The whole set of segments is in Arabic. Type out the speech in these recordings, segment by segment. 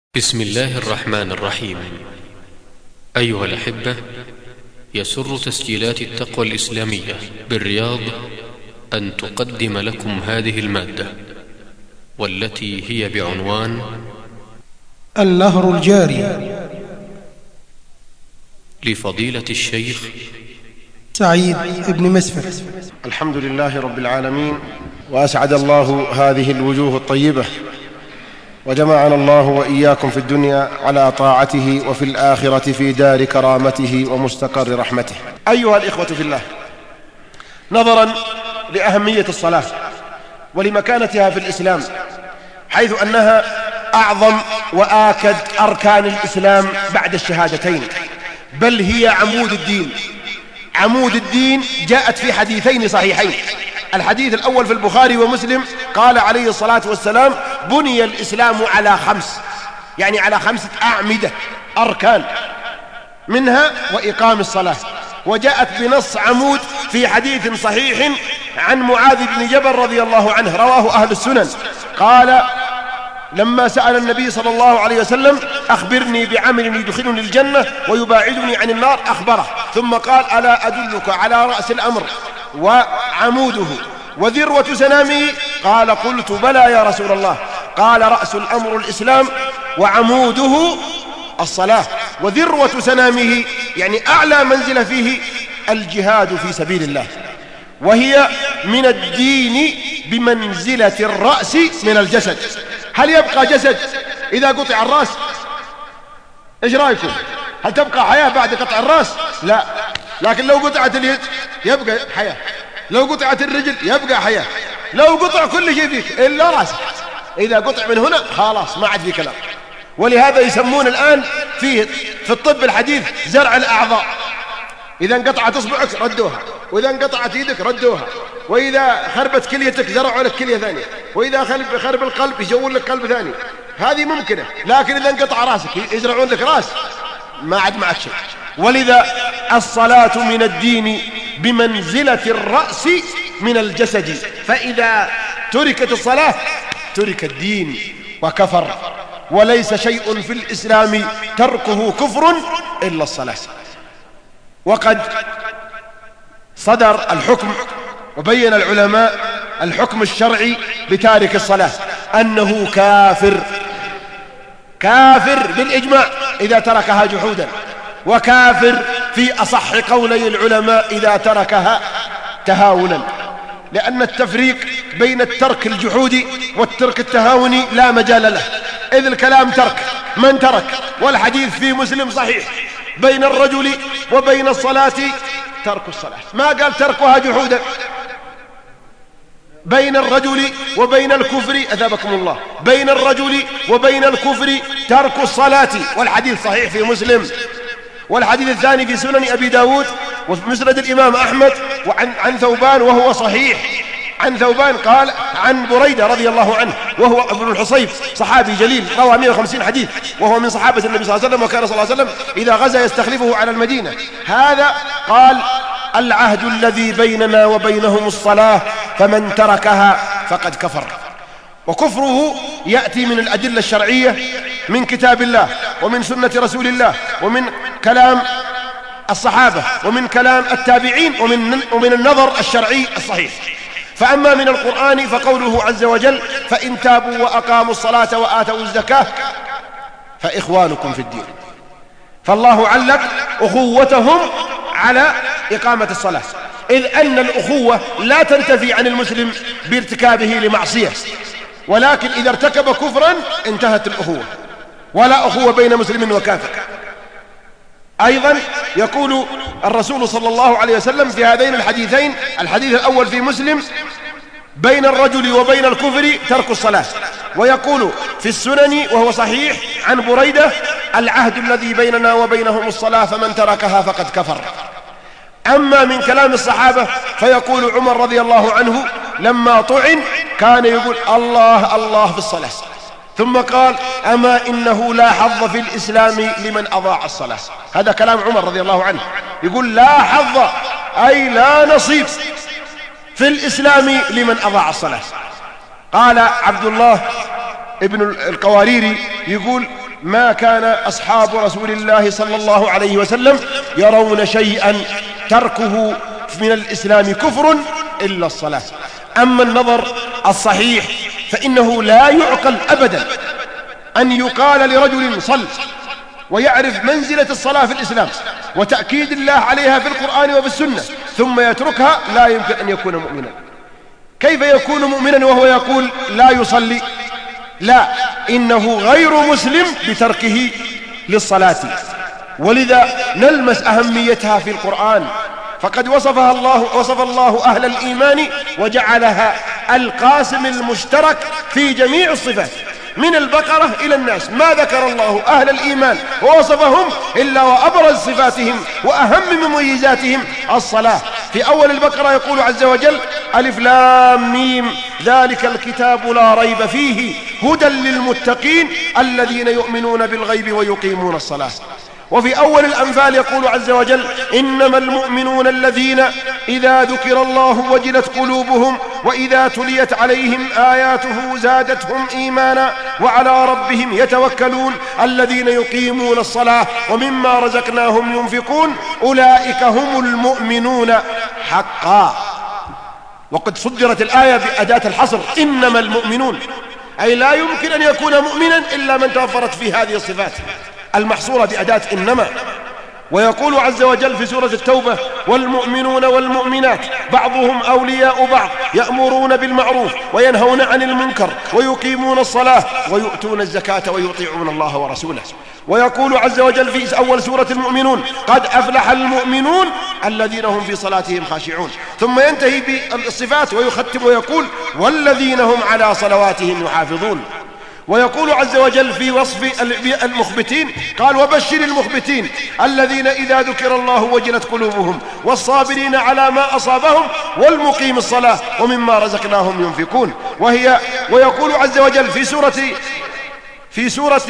بسم الله الرحمن الرحيم. أيها الأحبة، يسر تسجيلات التقوى الإسلامية بالرياض أن تقدم لكم هذه المادة، والتي هي بعنوان النهر الجاري لفضيلة الشيخ سعيد بن مسفر. الحمد لله رب العالمين، وأسعد الله هذه الوجوه الطيبة، وجمعنا الله وإياكم في الدنيا على طاعته، وفي الآخرة في دار كرامته ومستقر رحمته. أيها الإخوة في الله، نظرا لأهمية الصلاة ولمكانتها في الإسلام، حيث أنها أعظم وآكد أركان الإسلام بعد الشهادتين، بل هي عمود الدين. عمود الدين جاءت في حديثين صحيحين. الحديث الأول في البخاري ومسلم، قال عليه الصلاة والسلام: بني الإسلام على خمس، يعني على 5 أعمدة أركان، منها وإقام الصلاة. وجاءت بنص عمود في حديث صحيح عن معاذ بن جبل رضي الله عنه، رواه أهل السنن، قال لما سأل النبي صلى الله عليه وسلم: أخبرني بعمل يدخلني الجنة ويباعدني عن النار، أخبره، ثم قال: ألا أدلك على رأس الأمر وعموده وذروة سنامه؟ قال: قلت بلى يا رسول الله. قال: رأس الأمر الإسلام، وعموده الصلاة، وذروة سنامه يعني أعلى منزلة فيه الجهاد في سبيل الله، وهي من الدين بمنزلة الرأس من الجسد. هل يبقى جسد إذا قطع الرأس؟ إيش رأيكم؟ هل تبقى حياة بعد قطع الرأس؟ لا. لكن لو قطعت اليد يبقى حياة، لو قطعت الرجل يبقى حياة، لو قطع كل شيء فيك إلا رأسك. إذا قطع من هنا خلاص ما عاد في كلام. ولهذا يسمون الآن في الطب الحديث زرع الأعضاء. إذا انقطعت إصبعك ردوها، وإذا انقطعت يدك ردوها، وإذا خربت كليتك زرعوا لك كلية ثانية، وإذا خرب القلب يسوون لك قلب ثاني. هذه ممكنة. لكن إذا انقطع راسك يزرعون لك راس، ما عاد معك شيء. ولذا الصلاة من الدين بمنزلة الرأس من الجسد، فإذا تركت الصلاة ترك الدين وكفر. وليس شيء في الإسلام تركه كفر إلا الصلاة. وقد صدر الحكم وبين العلماء الحكم الشرعي بتارك الصلاة أنه كافر، كافر بالإجماع إذا تركها جحودا، وكافر في أصح قولي العلماء إذا تركها تهاونا، لأن التفريق بين الترك الجحودي والترك التهاوني لا مجال له، إذ الكلام ترك من ترك. والحديث في مسلم صحيح: بين الرجل وبين الصلاة ترك الصلاة، ما قال تركها جحودا. بين الرجل وبين الكفر، أثابكم الله، بين الرجل وبين الكفر ترك الصلاة، والحديث صحيح في مسلم. والحديث الثاني في سنن أبي داود وفي مسند الإمام أحمد عن ثوبان وهو صحيح، عن ثوبان قال عن بريدة رضي الله عنه، وهو ابن الحصيب صحابي جليل، روى 150 حديث، وهو من صحابة النبي صلى الله عليه وسلم، وكان صلى الله عليه وسلم إذا غزا يستخلفه على المدينة. هذا قال: العهد الذي بيننا وبينهم الصلاة، فمن تركها فقد كفر. وكفره يأتي من الأدلة الشرعية من كتاب الله ومن سنة رسول الله ومن كلام الصحابة ومن كلام التابعين ومن النظر الشرعي الصحيح. فأما من القرآن فقوله عز وجل: فإن تابوا وأقاموا الصلاة وآتوا الزكاة فإخوانكم في الدين. فالله علق أخوتهم على إقامة الصلاة، إذ أن الأخوة لا تنتفي عن المسلم بارتكابه لمعصية، ولكن إذا ارتكب كفرا انتهت الأخوة، ولا أخوة بين مسلم وكافر. أيضا يقول الرسول صلى الله عليه وسلم في هذين الحديثين: الحديث الأول في مسلم: بين الرجل وبين الكفر ترك الصلاة، ويقول في السنن وهو صحيح عن بريدة: العهد الذي بيننا وبينهم الصلاة، فمن تركها فقد كفر. أما من كلام الصحابة فيقول عمر رضي الله عنه لما طعن كان يقول: الله الله في الصلاة، ثم قال: أما إنه لا حظ في الإسلام لمن أضاع الصلاة. هذا كلام عمر رضي الله عنه، يقول: لا حظ أي لا نصيب في الإسلام لمن أضاع الصلاة. قال عبد الله ابن القواريري يقول: ما كان أصحاب رسول الله صلى الله عليه وسلم يرون شيئا تركه من الإسلام كفر إلا الصلاة. أما النظر الصحيح فإنه لا يعقل أبدا أن يقال لرجل صل ويعرف منزلة الصلاة في الإسلام وتأكيد الله عليها في القرآن وفي السنة ثم يتركها، لا يمكن أن يكون مؤمنا. كيف يكون مؤمنا وهو يقول لا يصلي؟ لا، إنه غير مسلم بتركه للصلاة. ولذا نلمس أهميتها في القرآن، فقد وصف الله أهل الإيمان وجعلها القاسم المشترك في جميع الصفات من البقرة إلى الناس. ما ذكر الله أهل الإيمان ووصفهم إلا وأبرز صفاتهم وأهم مميزاتهم الصلاة. في أول البقرة يقول عز وجل: ألف لام ميم ذلك الكتاب لا ريب فيه هدى للمتقين الذين يؤمنون بالغيب ويقيمون الصلاة. وفي أول الأنفال يقول عز وجل: إنما المؤمنون الذين إذا ذكر الله وجلت قلوبهم وإذا تليت عليهم آياته زادتهم إيمانا وعلى ربهم يتوكلون الذين يقيمون الصلاة ومما رزقناهم ينفقون أولئك هم المؤمنون حقا. وقد صدرت الآية بأداة الحصر: إنما المؤمنون، أي لا يمكن أن يكون مؤمنا إلا من توفرت فيه هذه الصفات المحصورة بأداة إنما. ويقول عز وجل في سورة التوبة: والمؤمنون والمؤمنات بعضهم أولياء بعض يأمرون بالمعروف وينهون عن المنكر ويقيمون الصلاة ويؤتون الزكاة ويطيعون الله ورسوله. ويقول عز وجل في أول سورة المؤمنون: قد أفلح المؤمنون الذين هم في صلاتهم خاشعون. ثم ينتهي بالصفات ويختم ويقول: والذين هم على صلواتهم يحافظون. ويقول عز وجل في وصف المخبتين قال: وبشر المخبتين الذين إذا ذكر الله وجلت قلوبهم والصابرين على ما أصابهم والمقيم الصلاة ومما رزقناهم ينفقون. ويقول عز وجل في سورة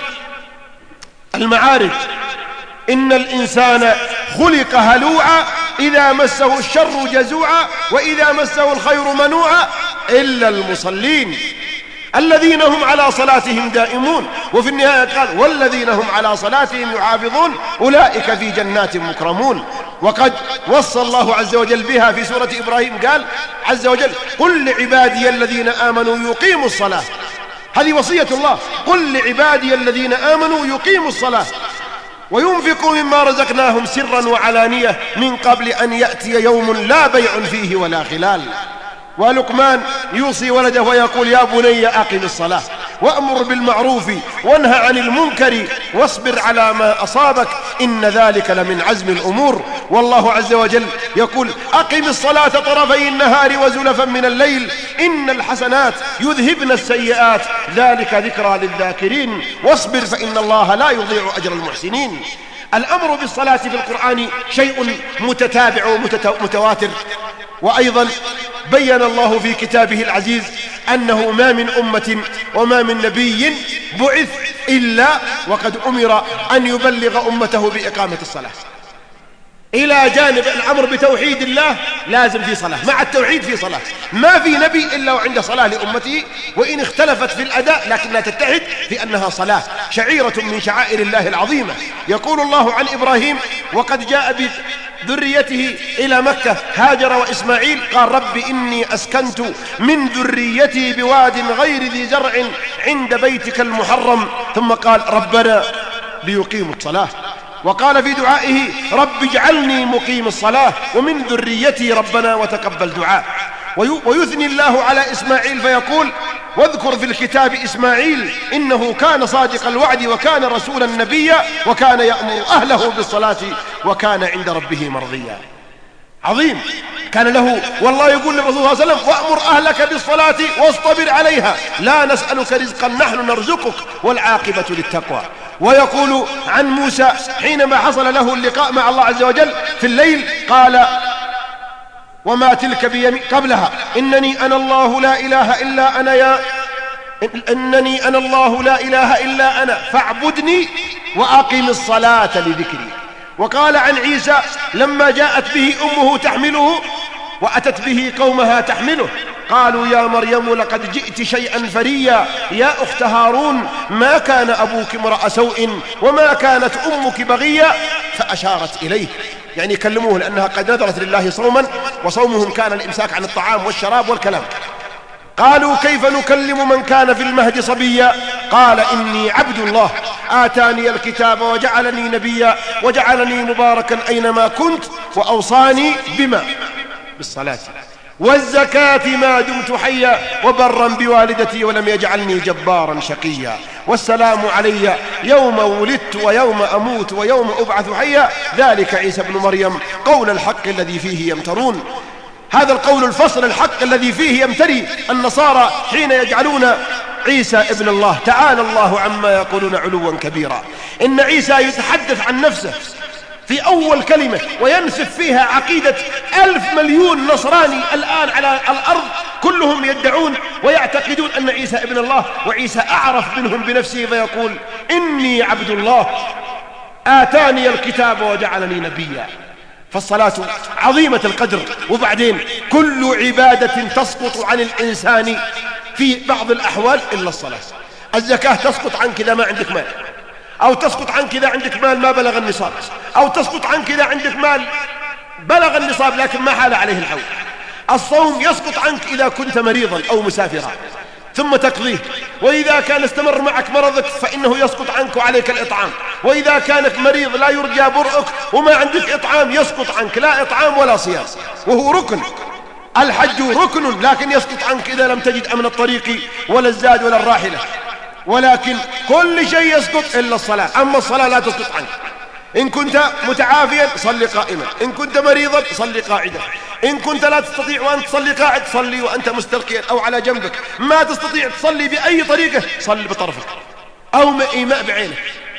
المعارج: إن الإنسان خلق هلوعا إذا مسه الشر جزوعا وإذا مسه الخير منوعا إلا المصلين الذين هم على صلاتهم دائمون. وفي النهاية قال: والذين هم على صلاتهم يحافظون أولئك في جنات مكرمون. وقد وصى الله عز وجل بها في سورة إبراهيم، قال عز وجل: قل لعبادي الذين آمنوا يقيموا الصلاة. هذه وصية الله: قل لعبادي الذين آمنوا يقيموا الصلاة وينفقوا مما رزقناهم سرا وعلانية من قبل أن يأتي يوم لا بيع فيه ولا خلال. ولقمان يوصي ولده ويقول: يا بني أقم الصلاة وأمر بالمعروف وانهى عن المنكر واصبر على ما أصابك إن ذلك لمن عزم الأمور. والله عز وجل يقول: أقم الصلاة طرفي النهار وزلفا من الليل إن الحسنات يذهبن السيئات ذلك ذكرى للذاكرين واصبر فإن الله لا يضيع أجر المحسنين. الأمر بالصلاة في القرآن شيء متتابع ومتواتر. وأيضا بيّن الله في كتابه العزيز أنه ما من أمة وما من نبي بعث إلا وقد أمر أن يبلغ أمته بإقامة الصلاة. إلى جانب الأمر بتوحيد الله لازم في صلاة، مع التوحيد في صلاة. ما في نبي إلا وعنده صلاة لأمته، وإن اختلفت في الأداء لكنها تتحد في أنها صلاة، شعيرة من شعائر الله العظيمة. يقول الله عن إبراهيم وقد جاء بذريته إلى مكة هاجر وإسماعيل قال: رب إني أسكنت من ذريتي بواد غير ذي زرع عند بيتك المحرم. ثم قال: ربنا ليقيموا الصلاة. وقال في دعائه: رب اجعلني مقيم الصلاة ومن ذريتي ربنا وتقبل دعاء. ويثني الله على إسماعيل فيقول: واذكر في الكتاب إسماعيل إنه كان صادق الوعد وكان رسولا نبيا وكان يأمر أهله بالصلاة وكان عند ربه مرضيا. عظيم كان له. والله يقول للرسول صلى الله عليه وسلم: وأمر أهلك بالصلاة واصطبر عليها لا نسألك رزقا نحن نرزقك والعاقبة للتقوى. ويقول عن موسى حينما حصل له اللقاء مع الله عز وجل في الليل قال: وما تلك بيمين قبلها إنني أنا الله لا إله إلا أنا إنني أنا الله لا إله إلا أنا فاعبدني وأقم الصلاة لذكري. وقال عن عيسى لما جاءت به أمه تحمله وأتت به قومها تحمله قالوا يا مريم لقد جئت شيئا فريا يا أخت هارون ما كان أبوك امرأ سوء وما كانت أمك بغيا. فأشارت إليه، يعني كلموه لأنها قد نذرت لله صوما، وصومهم كان الإمساك عن الطعام والشراب والكلام. قالوا كيف نكلم من كان في المهد صبيا؟ قال إني عبد الله آتاني الكتاب وجعلني نبيا وجعلني مباركا أينما كنت وأوصاني بما بالصلاة والزكاة ما دمت حيا وبرا بوالدتي ولم يجعلني جبارا شقيا والسلام علي يوم ولدت ويوم أموت ويوم أبعث حيا ذلك عيسى ابن مريم قول الحق الذي فيه يمترون. هذا القول الفصل الحق الذي فيه يمتري النصارى حين يجعلون عيسى ابن الله. تعالى الله عما يقولون علوا كبيرا. إن عيسى يتحدث عن نفسه في أول كلمة وينسف فيها عقيدة 1,000 مليون نصراني الآن على الأرض، كلهم يدعون ويعتقدون أن عيسى ابن الله، وعيسى أعرف منهم بنفسه فيقول إني عبد الله آتاني الكتاب وجعلني نبيا. فالصلاة عظيمة القدر. وبعدين كل عبادة تسقط عن الإنسان في بعض الأحوال إلا الصلاة. الزكاة تسقط عنك إذا ما عندك مال، أو تسقط عنك إذا عندك مال ما بلغ النصاب، أو تسقط عنك إذا عندك مال بلغ النصاب لكن ما حال عليه الحول. الصوم يسقط عنك إذا كنت مريضا أو مسافرا ثم تقضيه، وإذا كان استمر معك مرضك فإنه يسقط عنك وعليك الإطعام، وإذا كانت مريض لا يرجى برؤك وما عندك إطعام يسقط عنك لا إطعام ولا صيام، وهو ركن. الحج ركن لكن يسقط عنك إذا لم تجد أمن الطريق ولا الزاد ولا الراحلة. ولكن كل شيء يسقط إلا الصلاة. أما الصلاة لا تسقط عنك. إن كنت متعافيا صلي قائما، إن كنت مريضا صلي قاعدا، إن كنت لا تستطيع وأنت تصلي قاعد صلي وأنت مستلقيا أو على جنبك، ما تستطيع تصلي بأي طريقة صلي بطرفك أو إيماء بعينك.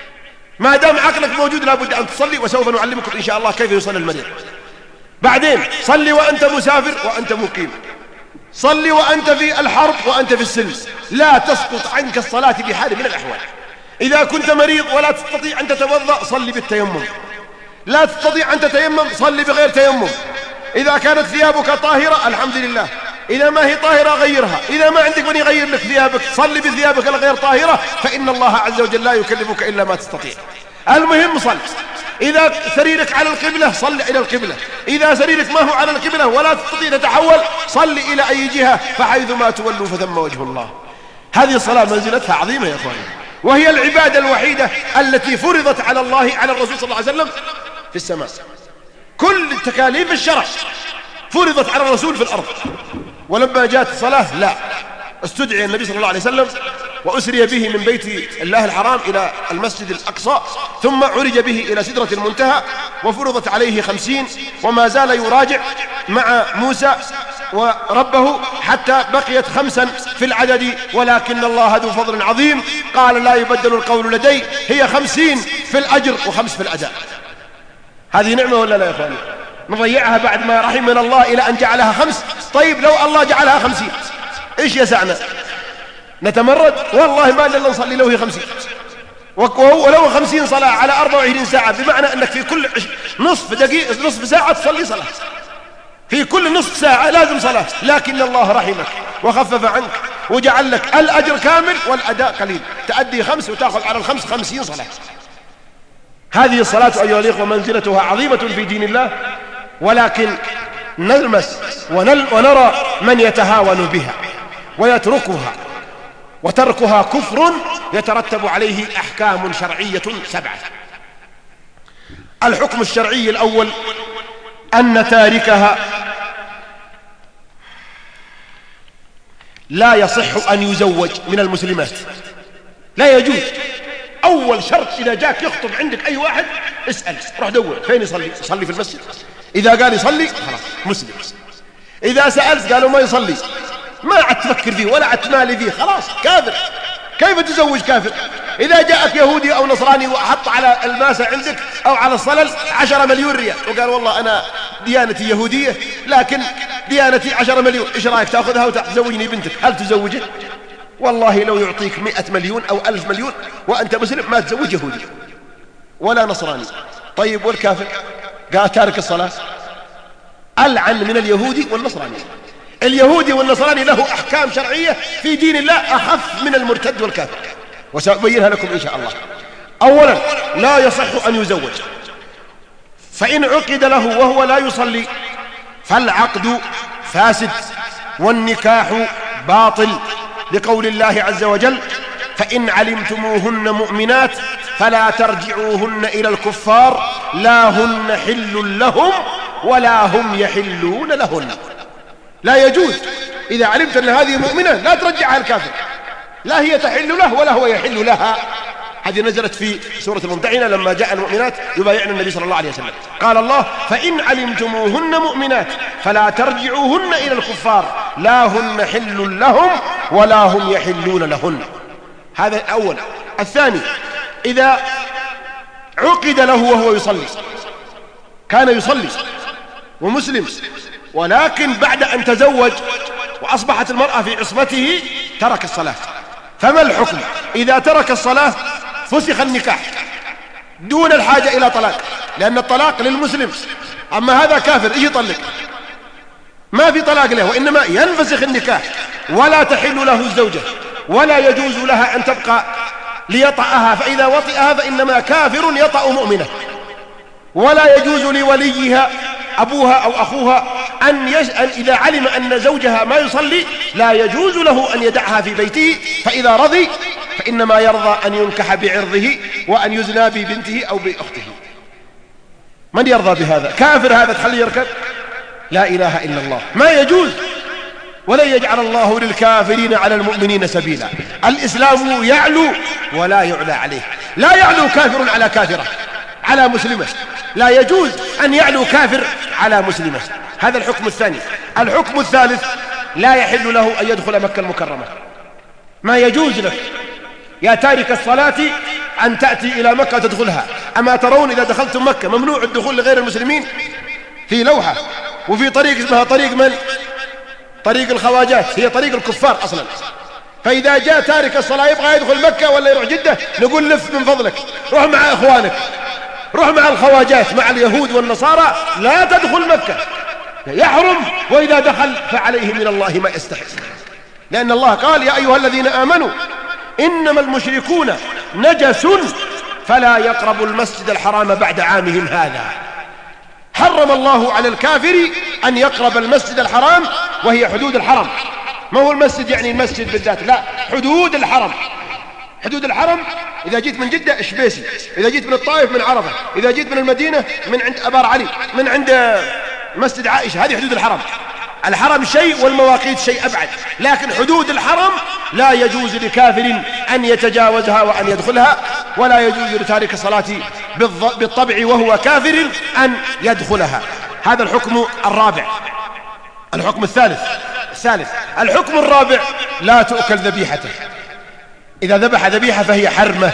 ما دام عقلك موجود لابد أن تصلي، وسوف نعلمكم إن شاء الله كيف يصلي المريض. بعدين صلي وأنت مسافر وأنت مقيم، صلي وأنت في الحرب وأنت في السلم، لا تسقط عنك الصلاة بحال من الأحوال. إذا كنت مريض ولا تستطيع أن تتوضأ صلي بالتيمم، لا تستطيع أن تتيمم صلي بغير تيمم. إذا كانت ثيابك طاهرة الحمد لله، إذا ما هي طاهرة غيرها، إذا ما عندك من يغير لك ثيابك صلي بثيابك الغير طاهرة، فإن الله عز وجل لا يكلفك إلا ما تستطيع. المهم صل. إذا سريرك على القبلة صل إلى القبلة، إذا سريرك ما هو على القبلة ولا تستطيع تتحول صل إلى أي جهة، فحيث ما تولوا فثم وجه الله. هذه الصلاة منزلتها عظيمة يا أخواني، وهي العبادة الوحيدة التي فرضت على الله على الرسول صلى الله عليه وسلم في السماء. كل تكاليف الشرع فرضت على الرسول في الأرض، ولما جاءت الصلاة لا، استدعي النبي صلى الله عليه وسلم وأسري به من بيت الله الحرام إلى المسجد الأقصى، ثم عرج به إلى سدرة المنتهى وفرضت عليه 50، وما زال يراجع مع موسى وربه حتى بقيت 5 في العدد، ولكن الله ذو فضل عظيم قال لا يبدل القول لدي، هي 50 في الأجر و5 في الأداء. هذه نعمة ولا لا يا أخواني؟ نضيعها بعد ما رحمنا الله إلى أن جعلها 5. طيب لو الله جعلها 50 إيش يسعنا؟ نتمرد؟ والله ما لنا نصلي لو هي 50، ولو 50 صلاة على 24 ساعة، بمعنى أنك في كل نصف دقيقة نصف ساعة تصلي صلاة، في كل نصف ساعة لازم صلاة. لكن الله رحمك وخفف عنك وجعل لك الأجر كامل والأداء قليل، تأدي 5 وتأخذ على 5 50 صلاة. هذه الصلاة أيها الإخوة منزلتها عظيمة في دين الله، ولكن نلمس ونرى من يتهاون بها ويتركها، وتركها كفر يترتب عليه أحكام شرعية 7. الحكم الشرعي الأول أن تاركها لا يصح أن يزوج من المسلمات، لا يجوز. أول شرط إذا جاك يخطب عندك أي واحد اسأل، روح دور فين يصلي، يصلي في المسجد؟ إذا قال يصلي خلاص مسلم. إذا سألت قالوا ما يصلي، ما عاد تفكر فيه ولا عاد تمالي فيه، خلاص كافر. كيف تزوج كافر؟ إذا جاءك يهودي أو نصراني وحط على الماسة عندك أو على الصلل 10 مليون ريال وقال والله أنا ديانتي يهودية لكن ديانتي 10 مليون، إيش رأيك تأخذها وتزوجني بنتك؟ هل تزوجه؟ والله لو يعطيك 100 مليون أو 1000 مليون وأنت مسلم ما تزوج يهودي ولا نصراني. طيب والكافر؟ قال تارك الصلاة ألعن من اليهودي والنصراني. اليهودي والنصراني له أحكام شرعية في دين الله أخف من المرتد والكافر، وسأبينها لكم إن شاء الله. أولا، لا يصح أن يزوج، فإن عقد له وهو لا يصلي فالعقد فاسد والنكاح باطل، لقول الله عز وجل: فإن علمتموهن مؤمنات فلا ترجعوهن إلى الكفار لا هن حل لهم ولا هم يحلون لهن. لا يجوز إذا علمت أن هذه مؤمنة لا ترجعها الكافر، لا هي تحل له ولا هو يحل لها. هذه نزلت في سورة الممتحنة لما جاء المؤمنات يبايعن النبي صلى الله عليه وسلم، قال الله: فإن علمتموهن مؤمنات فلا ترجعوهن إلى الكفار لا هن حل لهم ولا هم يحلون لهن. هذا الأول. الثاني، إذا عقد له وهو يصلي، كان يصلي ومسلم، ولكن بعد أن تزوج وأصبحت المرأة في عصمته ترك الصلاة، فما الحكم؟ إذا ترك الصلاة فسخ النكاح دون الحاجة إلى طلاق، لأن الطلاق للمسلم، أما هذا كافر يجي يطلق ما في طلاق له، وإنما ينفسخ النكاح ولا تحل له الزوجة، ولا يجوز لها أن تبقى ليطأها، فإذا وطئها فإنما كافر يطأ مؤمنة. ولا يجوز لوليها أبوها أو أخوها أن إذا علم أن زوجها ما يصلي لا يجوز له أن يدعها في بيته، فإذا رضي فإنما يرضى أن ينكح بعرضه وأن يزنى ببنته أو بأخته. من يرضى بهذا؟ كافر هذا تخليه يركب؟ لا إله إلا الله، ما يجوز. ولن يجعل الله للكافرين على المؤمنين سبيلا. الإسلام يعلو ولا يعلى عليه، لا يعلو كافر على كافرة على مسلمة، لا يجوز أن يعلو كافر على مسلمة. هذا الحكم الثاني. الحكم الثالث، لا يحل له أن يدخل مكة المكرمة، ما يجوز لك يا تارك الصلاة أن تأتي إلى مكة وتدخلها. أما ترون إذا دخلتم مكة ممنوع الدخول لغير المسلمين؟ في لوحة، وفي طريق اسمها طريق من؟ طريق الخواجات، هي طريق الكفار أصلا. فإذا جاء تارك الصلاة يبغى يدخل مكة ولا يروح جدة، نقول لف من فضلك، روح مع إخوانك، روح مع الخواجات مع اليهود والنصارى، لا تدخل مكة، يحرم. وإذا دخل فعليه من الله ما يستحق، لأن الله قال: يا أيها الذين آمنوا إنما المشركون نجس فلا يقربوا المسجد الحرام بعد عامهم هذا. حرم الله على الكافر أن يقرب المسجد الحرام، وهي حدود الحرم، ما هو المسجد يعني المسجد بالذات، لا، حدود الحرم. حدود الحرم إذا جيت من جدة إشبيسي، إذا جيت من الطائف من عرفة، إذا جيت من المدينة من عند أبار علي، من عند مسجد عائشة، هذه حدود الحرم. الحرم شيء والمواقيت شيء أبعد، لكن حدود الحرم لا يجوز لكافر أن يتجاوزها وأن يدخلها، ولا يجوز لتارك الصلاة بالطبع وهو كافر أن يدخلها. هذا الحكم الرابع. الحكم الثالث. الحكم الرابع، لا تؤكل ذبيحته. إذا ذبح ذبيحة فهي حرمة،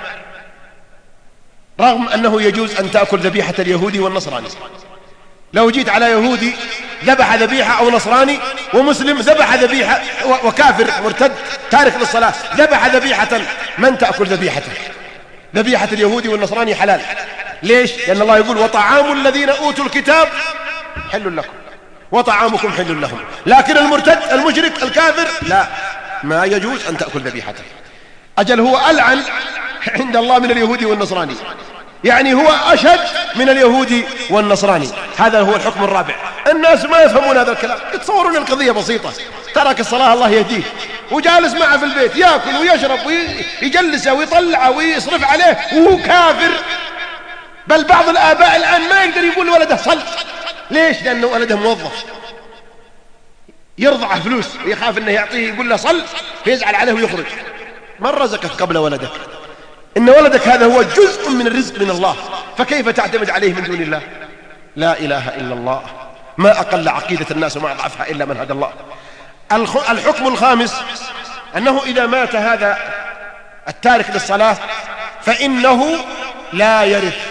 رغم أنه يجوز أن تأكل ذبيحة اليهودي والنصراني. لو جيت على يهودي ذبح ذبيحة أو نصراني ومسلم ذبح ذبيحة وكافر مرتد تارك للصلاة ذبح ذبيحة، من تأكل ذبيحته؟ ذبيحة اليهودي والنصراني حلال. ليش؟ لأن الله يقول: وطعام الذين أوتوا الكتاب حل لكم وطعامكم حل لهم. لكن المرتد المشرك الكافر لا، ما يجوز أن تأكل ذبيحته. أجل هو ألعن عند الله من اليهودي والنصراني، يعني هو أشد من اليهودي والنصراني. هذا هو الحكم الرابع. الناس ما يفهمون هذا الكلام، يتصورون القضية بسيطة، ترك الصلاة الله يهديه، وجالس معه في البيت يأكل ويشرب ويجلسه ويطلعه ويصرف عليه وهو كافر. بل بعض الآباء الآن ما يقدر يقول لولده صل. ليش؟ لأنه ولده موظف يرضعه فلوس ويخاف أنه يعطيه، يقول له صل فيزعل عليه ويخرج. من رزقك قبل ولدك؟ إن ولدك هذا هو جزء من الرزق من الله، فكيف تعتمد عليه من دون الله؟ لا إله إلا الله. ما أقل عقيدة الناس وما أضعفها إلا من هدى الله. الحكم الخامس، أنه إذا مات هذا التارك للصلاة فإنه لا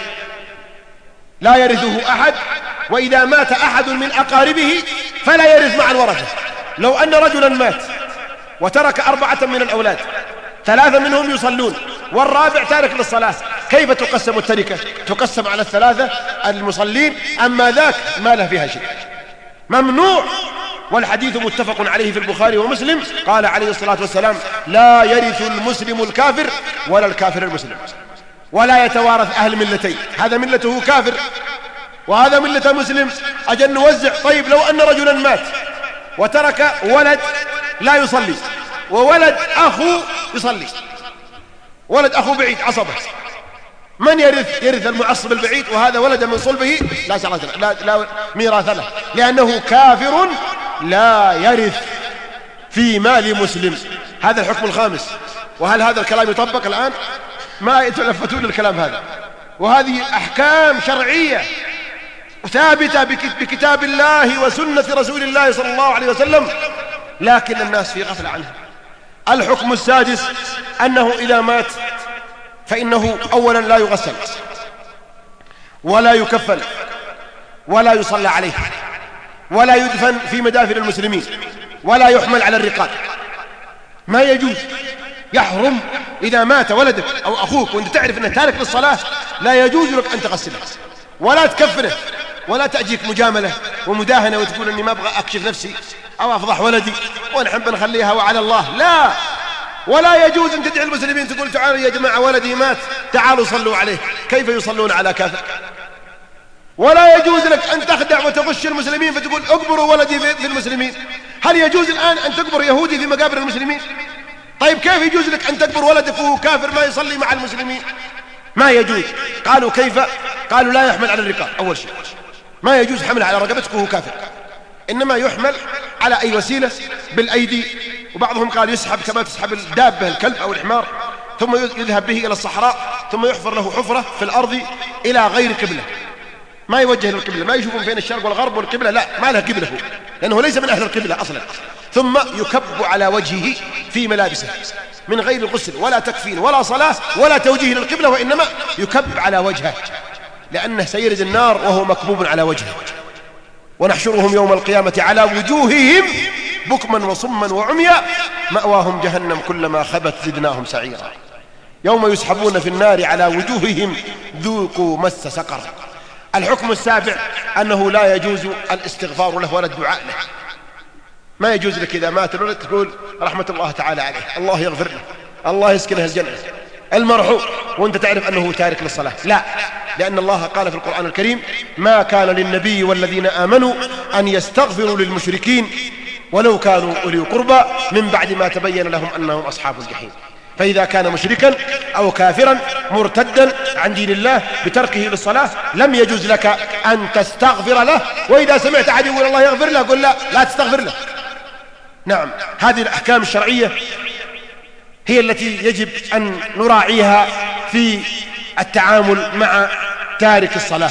يرثه أحد، وإذا مات أحد من أقاربه فلا يرث مع الورثة. لو أن رجلا مات وترك 4 من الأولاد، 3 منهم يصلون والرابع تارك للصلاة، كيف تقسم التركة؟ تقسم على 3 المصلين، أما ذاك ما له فيها شيء. ممنوع والحديث متفق عليه في البخاري ومسلم. قال عليه الصلاة والسلام: لا يرث المسلم الكافر ولا الكافر المسلم، ولا يتوارث أهل ملتين، هذا ملته كافر وهذا ملة مسلم. أجل نوزع. طيب لو أن رجلا مات وترك ولد لا يصلي وولد أخو يصلي، ولد أخو بعيد عصبه، من يرث؟ يرث المعصب البعيد، وهذا ولد من صلبه لا ميراث له، لأنه كافر لا يرث في مال مسلم. هذا الحكم الخامس. وهل هذا الكلام يطبق الآن؟ ما يتلفتون الكلام هذا. وهذه أحكام شرعية ثابتة بكتاب الله وسنة رسول الله صلى الله عليه وسلم، لكن الناس في غفلة عنها. الحكم السادس أنه إذا مات فإنه أولا لا يغسل ولا يكفن ولا يصلى عليه ولا يدفن في مدافن المسلمين ولا يحمل على الرقاب. ما يجوز، يحرم إذا مات ولدك أو أخوك وأنت تعرف أنه تارك للصلاة، لا يجوز لك أن تغسله ولا تكفنه ولا تأجيك مجاملة ومداهنة وتقول أني ما أبغى أكشف نفسي أو أفضح ولدي ونحب نخليها وعلى الله. لا، ولا يجوز أن تدعي المسلمين تقول تعالوا يا جماعة ولدي مات تعالوا صلوا عليه. كيف يصلون على كافر؟ ولا يجوز لك أن تخدع وتغش المسلمين فتقول اقبروا ولدي في المسلمين. هل يجوز الآن أن تقبر يهودي في مقابر المسلمين؟ طيب كيف يجوز لك أن تقبر ولدك وهو كافر ما يصلي مع المسلمين؟ ما يجوز. قالوا كيف؟ قالوا لا يحمل على الرقاب. أول شيء ما يجوز حمل على رقبتك وهو كافر، إنما يحمل على أي وسيلة بالأيدي. وبعضهم قال يسحب كما تسحب الدابة الكلب أو الحمار، ثم يذهب به إلى الصحراء ثم يحفر له حفرة في الأرض إلى غير قبلة، ما يوجه للقبلة، ما يشوفون فين الشرق والغرب والقبلة، لا ما له قبلة هو، لأنه ليس من أهل القبلة أصلا. ثم يكب على وجهه في ملابسه من غير غسل ولا تكفين ولا صلاة ولا توجيه للقبلة، وإنما يكب على وجهه لأنه سيرد النار وهو مكبوب على وجهه. ونحشرهم يوم القيامة على وجوههم بكما وصما وعميا مأواهم جهنم كلما خبت زدناهم سعيرا. يوم يسحبون في النار على وجوههم ذوقوا مس سقر. الحكم السابع أنه لا يجوز الاستغفار له ولا الدعاء له. ما يجوز لك إذا مات الولد تقول رحمة الله تعالى عليه، الله يغفر له، الله يسكنه الجنة، المرحوم، وانت تعرف أنه تارك للصلاة. لا، لأن الله قال في القرآن الكريم: ما كان للنبي والذين آمنوا أن يستغفروا للمشركين ولو كانوا أولي قربى من بعد ما تبين لهم أنهم أصحاب الجحيم. فإذا كان مشركا أو كافرا مرتدا عن دين الله بتركه للصلاة لم يجوز لك أن تستغفر له. وإذا سمعت أحد يقول الله يغفر له قل لا تستغفر له. نعم، هذه الأحكام الشرعية هي التي يجب أن نراعيها في التعامل مع تارك الصلاة،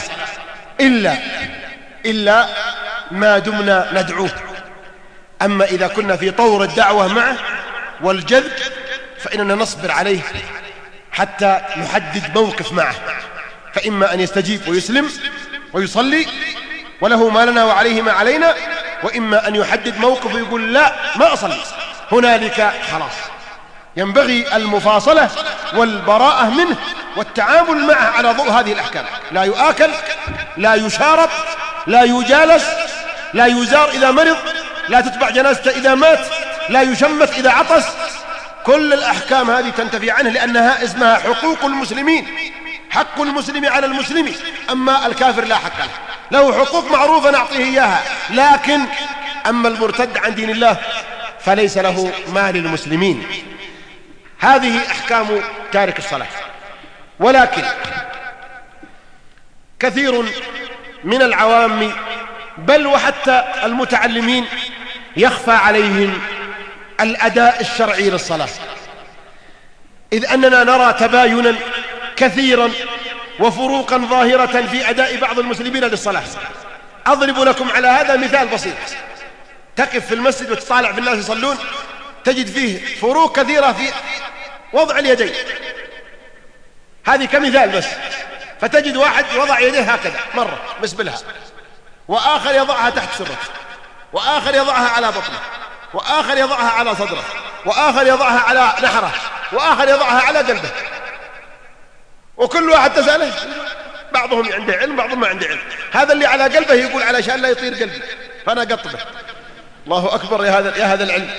إلا ما دمنا ندعوه. أما إذا كنا في طور الدعوة معه والجذب فإننا نصبر عليه حتى نحدد موقف معه، فإما أن يستجيب ويسلم ويصلي وله ما لنا وعليه ما علينا، وإما أن يحدد موقف ويقول لا ما أصلي. هنالك خلاص ينبغي المفاصلة والبراءة منه والتعامل معه على ضوء هذه الأحكام. لا يؤكل، لا يشارب، لا يجالس، لا يزار إذا مرض، لا تتبع جنازته إذا مات، لا يشمت إذا عطس. كل الأحكام هذه تنتفي عنه لأنها اسمها حقوق المسلمين، حق المسلم على المسلم. أما الكافر لا حق له حقوق معروفة نعطيه إياها، لكن أما المرتد عن دين الله فليس له مال المسلمين. هذه أحكام تارك الصلاة. ولكن كثير من العوام بل وحتى المتعلمين يخفى عليهم الأداء الشرعي للصلاة، إذ أننا نرى تباينا كثيرا وفروقا ظاهرة في أداء بعض المسلمين للصلاة. أضرب لكم على هذا مثال بسيط. تقف في المسجد وتطالع في الناس يصلون تجد فيه فروق كثيرة في وضع اليدين، هذه كمثال بس. فتجد واحد وضع يديه هكذا مرة مسبلها، وآخر يضعها تحت سرته، وآخر يضعها على بطنه، وآخر يضعها على صدره، وآخر يضعها على نحره، وآخر يضعها على قلبه. وكل واحد تسأله، بعضهم عنده علم بعضهم ما عنده علم. هذا اللي على قلبه يقول علشان لا يطير قلبي فأنا قطبه، الله أكبر يا هذا العلم.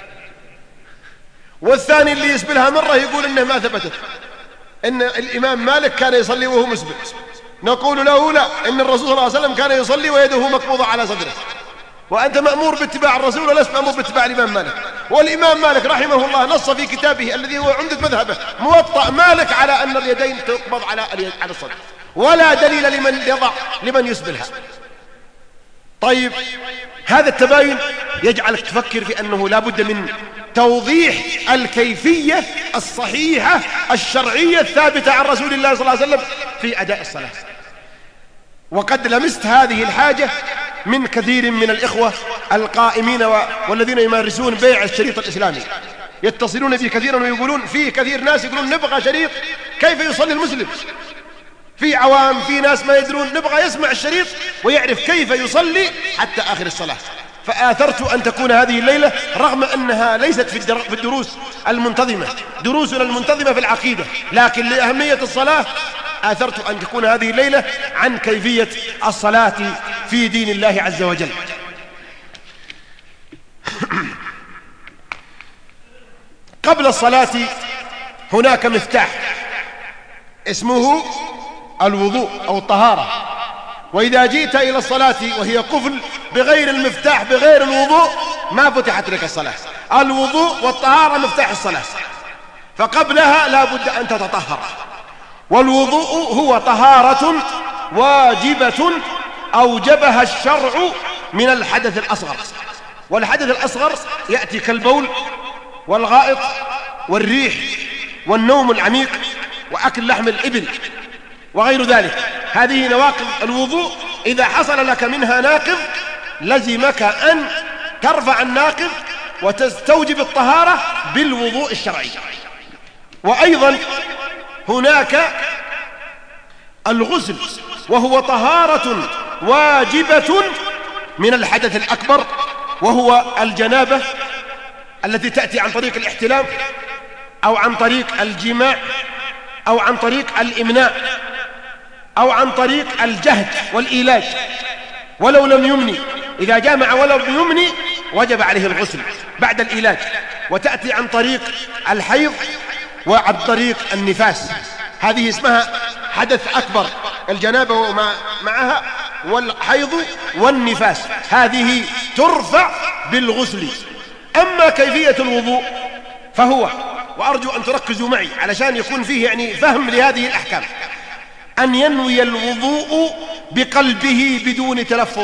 والثاني اللي يسبلها مرة يقول إنه ما ثبتت، إن الإمام مالك كان يصلي وهو مسبل. نقول له لا، إن الرسول صلى الله عليه وسلم كان يصلي ويده مقبوضة على صدره، وأنت مأمور باتباع الرسول ولست مأمور باتباع الإمام مالك. والإمام مالك رحمه الله نص في كتابه الذي هو عمدة مذهبه موطأ مالك على أن اليدين تقبض على الصدر، ولا دليل لمن يسبلها. طيب هذا التباين يجعلك تفكر في أنه لا بد من توضيح الكيفية الصحيحة الشرعية الثابتة عن رسول الله صلى الله عليه وسلم في أداء الصلاة. وقد لمست هذه الحاجة من كثير من الإخوة القائمين والذين يمارسون بيع الشريط الإسلامي، يتصلون بي كثيرا ويقولون فيه كثير ناس يقولون نبغى شريط كيف يصلي المسلم. في عوام، في ناس ما يدرون، نبغى يسمع الشريط ويعرف كيف يصلي حتى آخر الصلاة. فآثرت أن تكون هذه الليلة رغم أنها ليست في الدروس المنتظمة، دروسنا المنتظمة في العقيدة، لكن لأهمية الصلاة آثرت أن تكون هذه الليلة عن كيفية الصلاة في دين الله عز وجل. قبل الصلاة هناك مفتاح اسمه الوضوء أو الطهارة، وإذا جئت إلى الصلاة وهي قفل بغير المفتاح بغير الوضوء ما فتحت لك الصلاة. الوضوء والطهارة مفتاح الصلاة، فقبلها لا بد أن تتطهر. والوضوء هو طهارة واجبة أوجبها الشرع من الحدث الأصغر. والحدث الأصغر يأتي كالبول والغائط والريح والنوم العميق وأكل لحم الإبل وغير ذلك. هذه نواقض الوضوء، إذا حصل لك منها ناقض لزمك أن ترفع الناقض وتستوجب الطهارة بالوضوء الشرعي. وأيضا هناك الغسل، وهو طهارة واجبة من الحدث الأكبر، وهو الجنابة التي تأتي عن طريق الاحتلام أو عن طريق الجماع أو عن طريق الإمناء أو عن طريق الجهد والإيلاج ولو لم يمني. إذا جامع ولو لم يمني وجب عليه الغسل بعد الإيلاج. وتأتي عن طريق الحيض وعن طريق النفاس، هذه اسمها حدث أكبر، الجنابة وما معها والحيض والنفاس، هذه ترفع بالغسل. أما كيفية الوضوء فهو، وأرجو أن تركزوا معي علشان يكون فيه يعني فهم لهذه الأحكام، أن ينوي الوضوء بقلبه بدون تلفظ،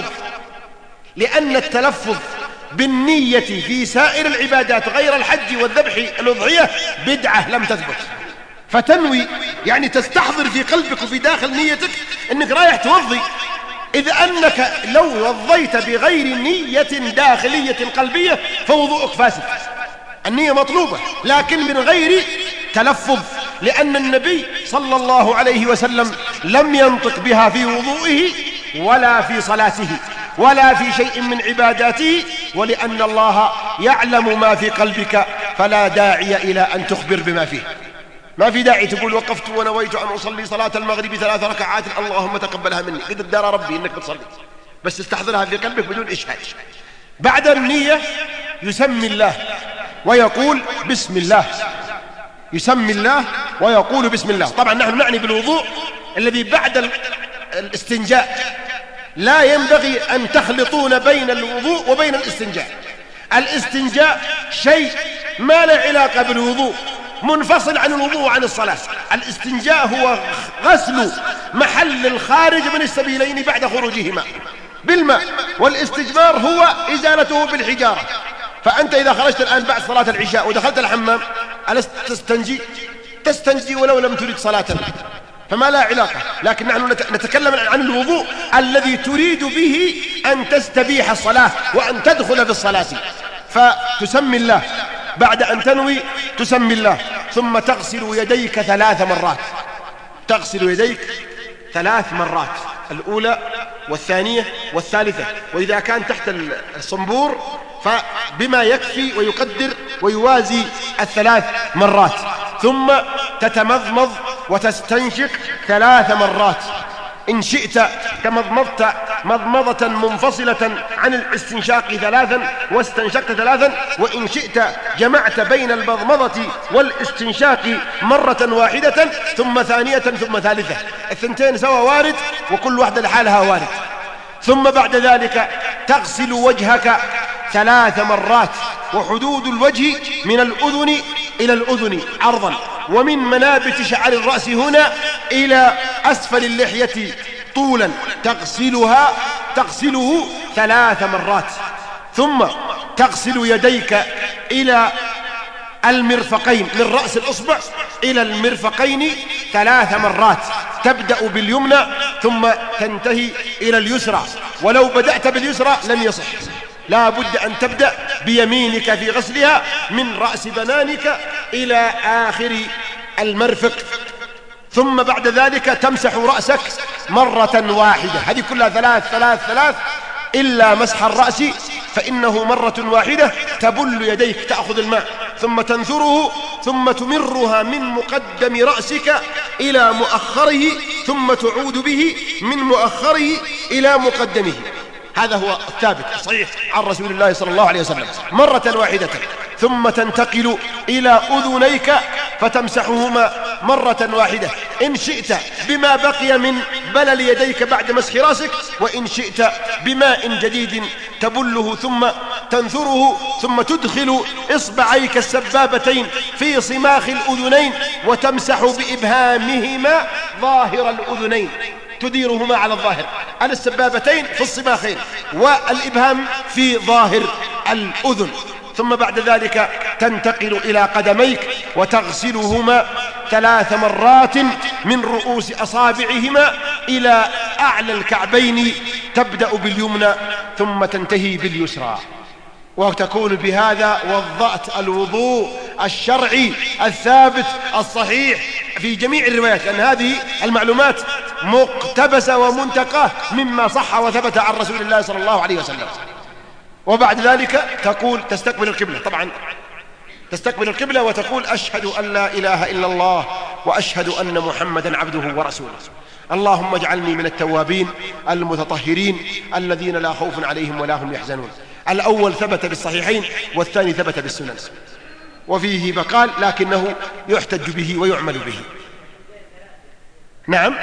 لأن التلفظ بالنية في سائر العبادات غير الحج والذبح الأضحية بدعة لم تثبت. فتنوي يعني تستحضر في قلبك وفي داخل نيتك أنك رايح توضي، إذ أنك لو وضيت بغير نية داخلية قلبية فوضوءك فاسد. النية مطلوبة لكن من غير تلفظ، لأن النبي صلى الله عليه وسلم لم ينطق بها في وضوئه ولا في صلاته ولا في شيء من عباداته، ولأن الله يعلم ما في قلبك فلا داعي إلى أن تخبر بما فيه. ما في داعي تقول وقفت ونويت أن أصلي صلاة المغرب 3 ركعات اللهم تقبلها مني، قد دار ربي إنك بتصلي، بس استحضرها في قلبك بدون إشهاد. بعد النية يسمي الله ويقول بسم الله، يسمي الله ويقول بسم الله. طبعا نحن نعني بالوضوء الذي بعد الاستنجاء، لا ينبغي أن تخلطون بين الوضوء وبين الاستنجاء. الاستنجاء شيء ما له علاقة بالوضوء، منفصل عن الوضوء وعن الصلاة. الاستنجاء هو غسل محل الخارج من السبيلين بعد خروجهما بالماء، والاستجمار هو إزالته بالحجارة. فأنت إذا خرجت الآن بعد صلاة العشاء ودخلت الحمام ألست تستنجي ولو لم تريد صلاة، فما لا علاقة. لكن نحن نتكلم عن الوضوء الذي تريد به أن تستبيح الصلاة وأن تدخل في الصلاة. فتسمي الله بعد أن تنوي، تسمي الله، ثم تغسل يديك 3 مرات. تغسل يديك 3 مرات، الأولى والثانية والثالثة، وإذا كان تحت الصنبور فبما يكفي ويقدر ويوازي 3 مرات. ثم تتمضمض وتستنشق 3 مرات. إن شئت تمضمضت مضمضة منفصلة عن الاستنشاق 3 واستنشقت 3، وإن شئت جمعت بين المضمضة والاستنشاق مرة واحدة ثم ثانية ثم ثالثة، الثنتين سوا وارد وكل واحدة لحالها وارد. ثم بعد ذلك تغسل وجهك 3 مرات، وحدود الوجه من الأذن إلى الأذن عرضا، ومن منابت شعر الرأس هنا إلى أسفل اللحية طولا، تغسله 3 مرات. ثم تغسل يديك إلى المرفقين، من رأس الأصبع إلى المرفقين 3 مرات، تبدأ باليمنى ثم تنتهي إلى اليسرى، ولو بدأت باليسرى لم يصح، لا بد أن تبدأ بيمينك في غسلها من رأس بنانك إلى آخر المرفق. ثم بعد ذلك تمسح رأسك مرة واحدة، هذه كلها 3 إلا مسح الرأس فإنه مرة واحدة تبل يديك، تأخذ الماء ثم تنثره ثم تمرها من مقدم رأسك إلى مؤخره، ثم تعود به من مؤخره إلى مقدمه. هذا هو الثابت الصحيح عن رسول الله صلى الله عليه وسلم، مرة واحدة. ثم تنتقل إلى أذنيك فتمسحهما مرة واحدة، إن شئت بما بقي من بلل يديك بعد مسح راسك، وإن شئت بماء جديد تبله ثم تنثره، ثم تدخل إصبعيك السبابتين في صماخ الأذنين وتمسح بإبهامهما ظاهر الأذنين، تديرهما على الظاهر، على السبابتين في الصماخين والإبهام في ظاهر الأذن. ثم بعد ذلك تنتقل إلى قدميك وتغسلهما 3 مرات من رؤوس أصابعهما إلى أعلى الكعبين، تبدأ باليمنى ثم تنتهي باليسرى، وتكون بهذا وضأت الوضوء الشرعي الثابت الصحيح في جميع الروايات، لأن هذه المعلومات مقتبسة ومنتقاه مما صح وثبت عن رسول الله صلى الله عليه وسلم. وبعد ذلك تقول تستقبل القبلة، طبعا تستقبل القبلة وتقول أشهد أن لا إله إلا الله وأشهد أن محمدا عبده ورسوله. اللهم اجعلني من التوابين المتطهرين الذين لا خوف عليهم ولا هم يحزنون. الأول ثبت بالصحيحين والثاني ثبت بالسنن، وفيه مقال لكنه يحتج به ويعمل به. نعم،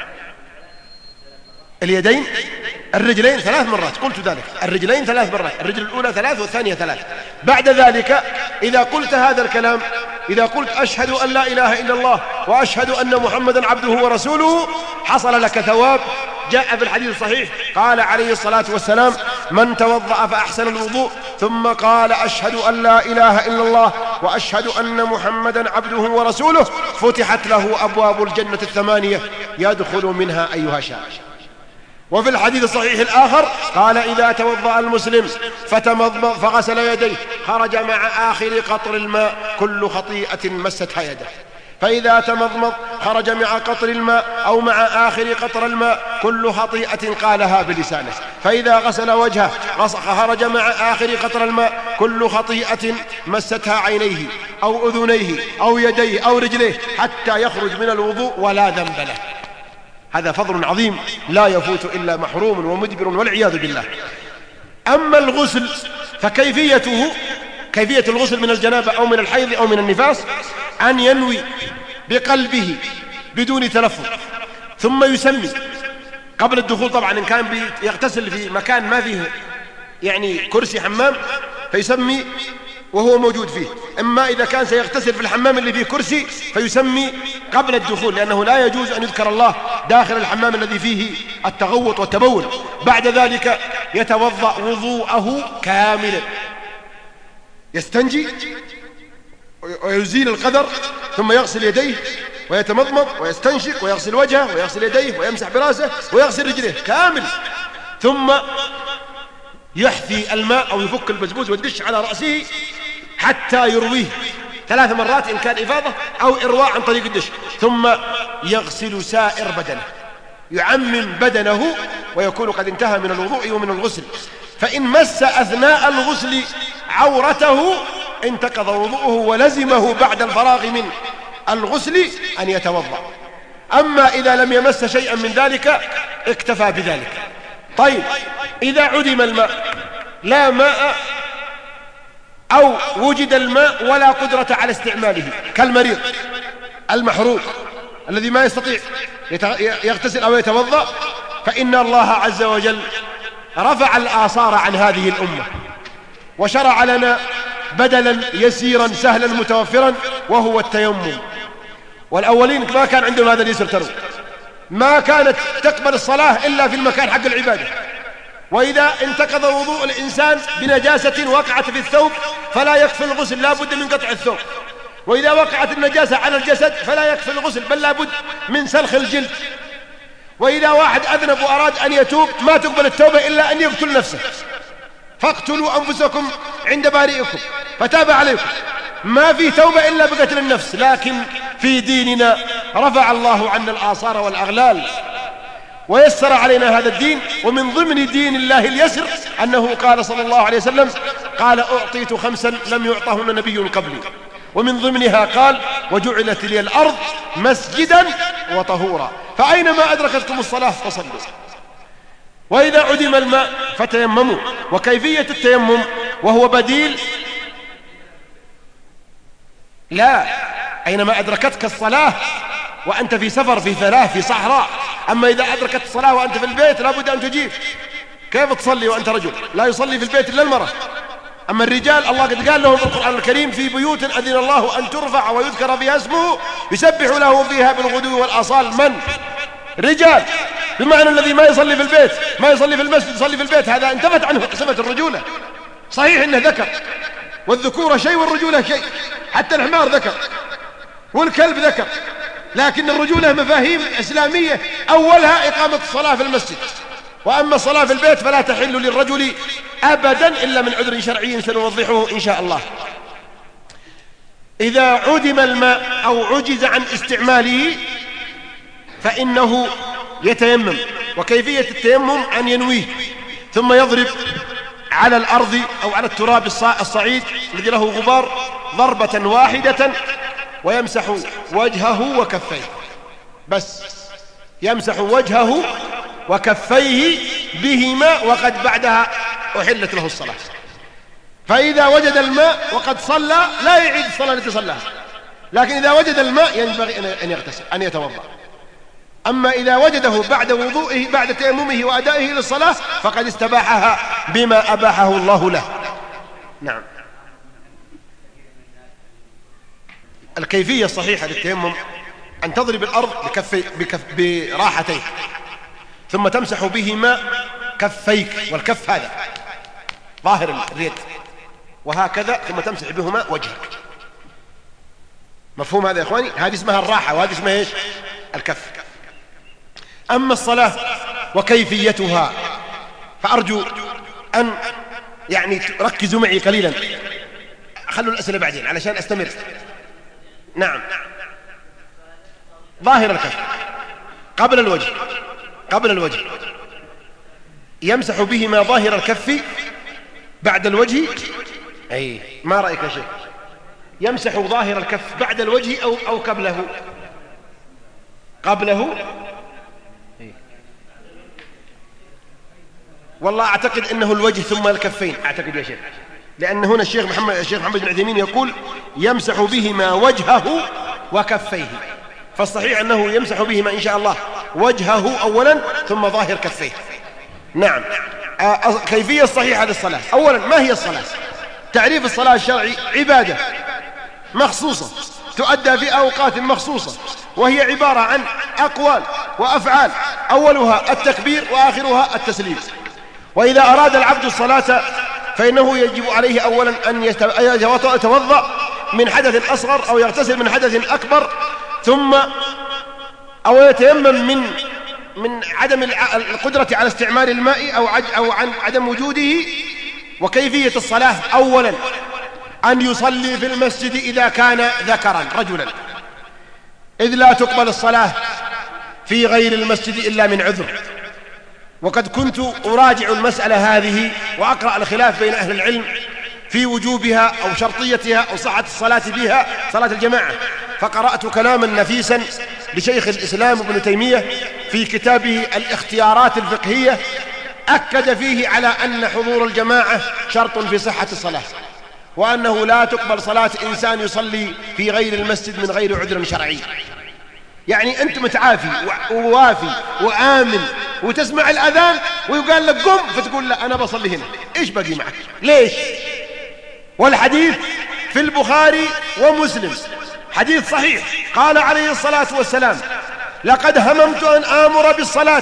اليدين، الرجلين 3 مرات، قلت ذلك، الرجلين 3 مرات، الرجل الأولى 3 والثانية 3. بعد ذلك إذا قلت هذا الكلام، إذا قلت أشهد أن لا إله إلا الله وأشهد أن محمدا عبده ورسوله، حصل لك ثواب. جاء في الحديث الصحيح قال عليه الصلاة والسلام: من توضأ فأحسن الوضوء ثم قال أشهد أن لا إله إلا الله وأشهد أن محمدا عبده ورسوله، فتحت له أبواب الجنة 8 يدخل منها أيها شاء. وفي الحديث الصحيح الآخر قال: إذا توضأ المسلم فتمضمض فغسل يديه خرج مع آخر قطر الماء كل خطيئة مستها يده، فإذا تمضمض خرج مع قطر الماء أو مع آخر قطر الماء كل خطيئة قالها بلسانه، فإذا غسل وجهه خرج مع آخر قطر الماء كل خطيئة مستها عينيه أو أذنيه أو يديه أو رجليه حتى يخرج من الوضوء ولا ذنب له. هذا فضل عظيم لا يفوت إلا محروم ومدبر والعياذ بالله. أما الغسل فكيفيته، كيفية الغسل من الجنابة أو من الحيض أو من النفاس، أن ينوي بقلبه بدون تلفظ، ثم يسمي قبل الدخول. طبعا إن كان يغتسل في مكان ما فيه يعني كرسي حمام فيسمي وهو موجود فيه، أما إذا كان سيغتسل في الحمام اللي فيه كرسي فيسمي قبل الدخول، لأنه لا يجوز أن يذكر الله داخل الحمام الذي فيه التغوط والتبول. بعد ذلك يتوضأ وضوءه كاملا، يستنجي ويزيل القدر، ثم يغسل يديه ويتمضمض ويستنشق ويغسل وجهه ويغسل يديه ويمسح براسه ويغسل رجليه كامل، ثم يحثي الماء أو يفك البزبوز والدش على رأسه حتى يرويه 3 مرات إن كان إفاضة أو إرواء عن طريق الدش، ثم يغسل سائر بدنه، يعمم بدنه ويكون قد انتهى من الوضوء ومن الغسل. فإن مس أثناء الغسل عورته انتقض وضوءه ولزمه بعد الفراغ من الغسل أن يتوضأ. أما إذا لم يمس شيئا من ذلك اكتفى بذلك. طيب إذا عدم الماء، لا ماء أو وجد الماء ولا قدرة على استعماله، كالمريض المحروق الذي ما يستطيع يغتسل أو يتوضأ، فإن الله عز وجل رفع الآثار عن هذه الأمة وشرع لنا بدلا يسيرا سهلا متوفرا، وهو التيمم. والأولين ما كان عندهم هذا اليسر، تروا ما كانت تقبل الصلاة إلا في المكان حق العبادة. وإذا انتقض وضوء الإنسان بنجاسة وقعت في الثوب فلا يكفي الغسل، لا بد من قطع الثوب. وإذا وقعت النجاسة على الجسد فلا يكفي الغسل، بل لا بد من سلخ الجلد. وإذا واحد أذنب وأراد أن يتوب ما تقبل التوبة إلا أن يقتل نفسه، فاقتلوا أنفسكم عند بارئكم فتاب عليكم. ما في توبة إلا بقتل النفس. لكن في ديننا رفع الله عنا الآثار والأغلال ويسر علينا هذا الدين. ومن ضمن دين الله اليسر أنه قال صلى الله عليه وسلم: قال أعطيت 5 لم يعطهن نبي قبلي، ومن ضمنها قال: وجعلت لي الأرض مسجدا وطهورا. فأينما أدركتكم الصلاة فصلوا. وإذا عدم الماء فتيمموا. وكيفية التيمم وهو بديل، لا، أينما أدركتك الصلاة وأنت في سفر، في فلاة، في صحراء. أما إذا أدركت الصلاة وأنت في البيت لابد أن تجيب. كيف تصلي وأنت رجل؟ لا يصلي في البيت إلا المرأة. أما الرجال الله قد قال لهم في القرآن الكريم: في بيوت أذن الله أن ترفع ويذكر فيها اسمه يسبح له فيها بالغدو والآصال. من؟ رجال. بمعنى الذي ما يصلي في البيت، ما يصلي في المسجد، يصلي في البيت، هذا انتفت عنه قسمة الرجولة. صحيح إنه ذكر، والذكورة شيء والرجولة شيء، حتى الحمار ذكر والكلب ذكر، لكن الرجولة مفاهيم إسلامية أولها إقامة الصلاة في المسجد. وأما الصلاة في البيت فلا تحل للرجل أبدا إلا من عذر شرعي سنوضحه إن شاء الله. إذا عدم الماء أو عجز عن استعماله فإنه يتيمم. وكيفية التيمم أن ينويه ثم يضرب على الأرض أو على التراب الصعيد الذي له غبار ضربة واحدة، ويمسح وجهه وكفيه، بس يمسح وجهه وكفيه بهما، وقد بعدها أحلت له الصلاة. فإذا وجد الماء وقد صلى لا يعيد الصلاة التي صلاها، لكن إذا وجد الماء ينبغي أن يغتسل، أن يتوضأ. أما إذا وجده بعد وضوئه، بعد تيممه وأدائه للصلاة، فقد استباحها بما أباحه الله له. نعم. الكيفية الصحيحة للتيمم أن تضرب الأرض براحتيك، ثم تمسح بهما كفيك، والكف هذا ظاهر اليد، وهكذا، ثم تمسح بهما وجهك. مفهوم هذا يا إخواني؟ هذه اسمها الراحة، وهذه اسمها إيش؟ الكف. أما الصلاة وكيفيتها فأرجو أن يعني ركزوا معي قليلا، خلوا الأسئلة بعدين علشان أستمر. نعم. ظاهر الكف قبل الوجه، قبل الوجه، يمسح بهما ظاهر الكف بعد الوجه. أي ما رأيك يا شيخ؟ يمسح ظاهر الكف بعد الوجه أو قبله؟ قبله. والله أعتقد أنه الوجه ثم الكفين، أعتقد يا شيخ، لأن هنا الشيخ محمد بن عثيمين يقول يمسح بهما وجهه وكفيه، فالصحيح أنه يمسح بهما إن شاء الله وجهه أولا ثم ظاهر كفيه. نعم. كيفية الصحيحة للصلاة. أولا، ما هي الصلاة؟ تعريف الصلاة الشرعي: عبادة مخصوصة تؤدى في أوقات مخصوصة، وهي عبارة عن أقوال وأفعال، أولها التكبير وآخرها التسليم. وإذا أراد العبد الصلاة فإنه يجب عليه أولا أن يتوضأ من حدث أصغر أو يغتسل من حدث أكبر، ثم أو يتيمم من عدم القدرة على استعمال الماء أو عن عدم وجوده. وكيفية الصلاة: أولا أن يصلي في المسجد إذا كان ذكرا رجلا، إذ لا تقبل الصلاة في غير المسجد إلا من عذر. وقد كنت أراجع المسألة هذه وأقرأ الخلاف بين أهل العلم في وجوبها أو شرطيتها أو صحة الصلاة بها، صلاة الجماعة، فقرأت كلاما نفيسا لشيخ الإسلام ابن تيمية في كتابه الاختيارات الفقهية، أكد فيه على أن حضور الجماعة شرط في صحة الصلاة، وأنه لا تقبل صلاة إنسان يصلي في غير المسجد من غير عذر شرعي. يعني أنت متعافي ووافي وآمن وتسمع الأذان ويقال لك قم، فتقول لا أنا بصلي هنا، إيش بقي معك؟ ليش؟ والحديث في البخاري ومسلم حديث صحيح، قال عليه الصلاة والسلام: لقد هممت أن آمر بالصلاة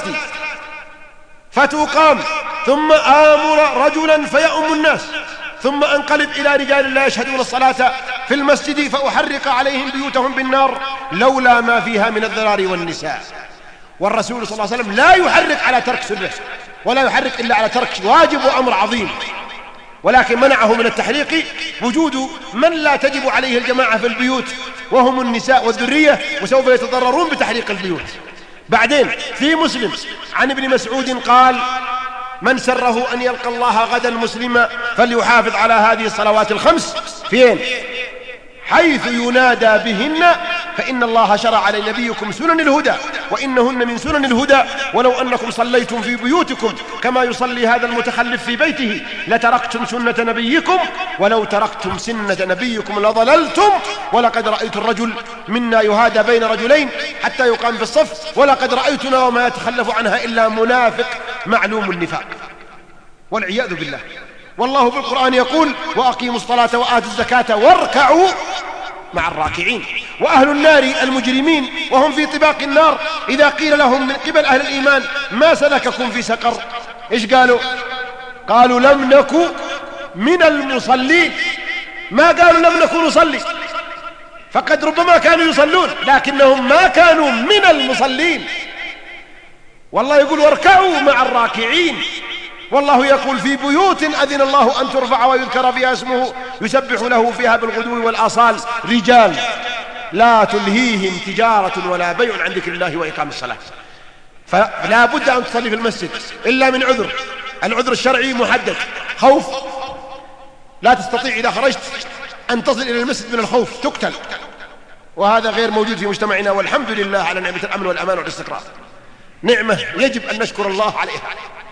فتقام، ثم آمر رجلا فيؤم الناس، ثم أنقلب إلى رجال لا يشهدون الصلاة في المسجد فأحرق عليهم بيوتهم بالنار لولا ما فيها من الذرار والنساء. والرسول صلى الله عليه وسلم لا يحرق على ترك سنة، ولا يحرق إلا على ترك واجب وأمر عظيم، ولكن منعه من التحريق وجود من لا تجب عليه الجماعة في البيوت، وهم النساء والذرية، وسوف يتضررون بتحريق البيوت. بعدين في مسلم عن ابن مسعود قال: من سره أن يلقى الله غدا مسلما فليحافظ على هذه الصلوات الخمس فين؟ حيث ينادى بهن، فإن الله شرع لنبيكم سنن الهدى، وإنهن من سنن الهدى، ولو أنكم صليتم في بيوتكم كما يصلي هذا المتخلف في بيته لتركتم سنة نبيكم، ولو تركتم سنة نبيكم لضللتم، ولقد رأيت الرجل منا يهادى بين رجلين حتى يقام في الصف، ولقد رأيتنا وما يتخلف عنها إلا منافق معلوم النفاق، والعياذ بالله. والله في القرآن يقول: وأقيموا الصلاة وآتوا الزكاة واركعوا مع الراكعين. وأهل النار المجرمين وهم في طباق النار إذا قيل لهم من قبل أهل الإيمان: ما سلككم في سقر؟ إيش قالوا؟ قالوا: لم نكن من المصلين. ما قالوا لم نكن نصلي، فقد ربما كانوا يصلون لكنهم ما كانوا من المصلين. والله يقول: واركعوا مع الراكعين. والله يقول: في بيوت أذن الله أن ترفع ويذكر فيها اسمه يسبح له فيها بالغدو والآصال رجال لا تلهيهم تجارة ولا بيع عن ذكر الله وإقام الصلاة. فلا بد أن تصلي في المسجد إلا من عذر، العذر الشرعي محدد: خوف، لا تستطيع إذا خرجت أن تصل إلى المسجد من الخوف تقتل، وهذا غير موجود في مجتمعنا، والحمد لله على نعمة الأمن والأمان والاستقرار، نعمة يجب أن نشكر الله عليها.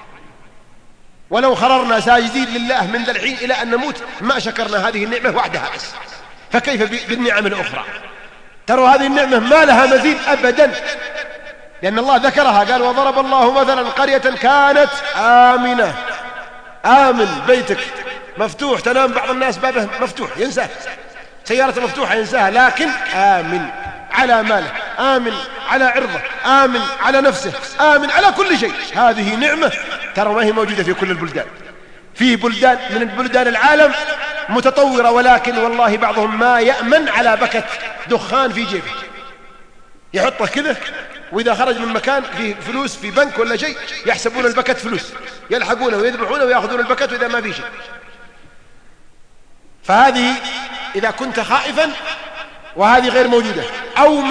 ولو خررنا ساجدين لله من ذا الحين إلى أن نموت ما شكرنا هذه النعمة وحدها بس، فكيف بالنعم الأخرى؟ ترى هذه النعمة ما لها مزيد أبدا، لأن الله ذكرها، قال: وضرب الله مثلا قرية كانت آمنة. آمن، بيتك مفتوح، تنام بعض الناس بابه مفتوح ينساه، سيارة مفتوحة ينساها، لكن آمن على ماله، آمن على عرضه، آمن على نفسه، آمن على كل شيء. هذه نعمة ترى ما هي موجودة في كل البلدان. في بلدان من البلدان العالم متطورة، ولكن والله بعضهم ما يأمن على بكة دخان في جيبه، يحطه كذا، وإذا خرج من مكان فيه فلوس في بنك ولا شيء يحسبون البكة فلوس، يلحقونه ويذبحونه ويأخذون البكة وإذا ما في شيء. فهذه إذا كنت خائفا، وهذه غير موجودة. أو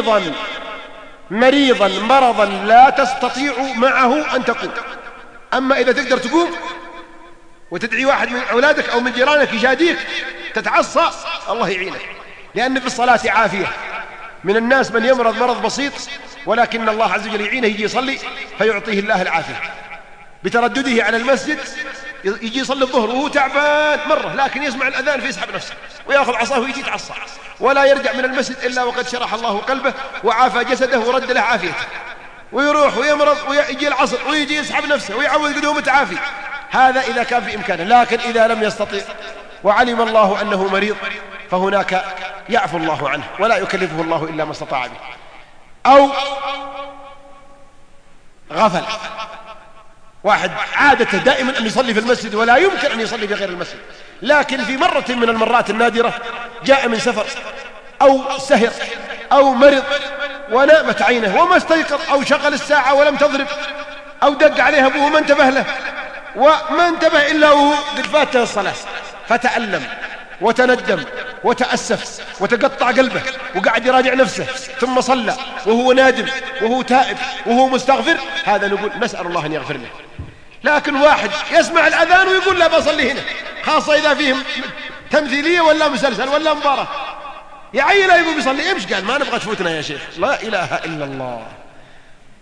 مريضا مرضا لا تستطيع معه أن تقوم. أما إذا تقدر تقوم وتدعي واحد من أولادك أو من جيرانك يشاديك تتعصى، الله يعينك، لأن في الصلاة عافية. من الناس من يمرض مرض بسيط ولكن الله عز وجل يعينه، يجي يصلي فيعطيه الله العافية بتردده على المسجد. يجي يصلي الظهر وهو تعبان مرة، لكن يسمع الأذان فيسحب نفسه ويأخذ عصاه ويجي يتعصى، ولا يرجع من المسجد إلا وقد شرح الله قلبه وعافى جسده ورد له عافيته، ويروح ويمرض ويجي العصر ويجي يسحب نفسه ويعود قدوم متعافي. هذا إذا كان في إمكانه، لكن إذا لم يستطيع وعلم الله أنه مريض فهناك يعفو الله عنه ولا يكلفه الله إلا ما استطاع به. أو غفل، واحد عادته دائما أن يصلي في المسجد ولا يمكن أن يصلي في غير المسجد، لكن في مرة من المرات النادرة جاء من سفر أو سهر أو مرض ونامت عينه وما استيقظ، أو شغل الساعة ولم تضرب، أو دق عليه أبوه ما انتبه له، وما انتبه إلا وهو قد فاته الصلاة، فتألم وتندم وتأسف وتقطع قلبه وقعد يراجع نفسه، ثم صلى وهو نادم وهو تائب وهو مستغفر. هذا نقول نسأل الله أن يغفر له. لكن واحد يسمع الأذان ويقول لا بصلي هنا، خاصة إذا فيهم تمثيلية ولا مسلسل ولا مباراة، يا عيلة يقول بيصلي، إيش قال؟ ما نبغى تفوتنا يا شيخ. لا إله إلا الله.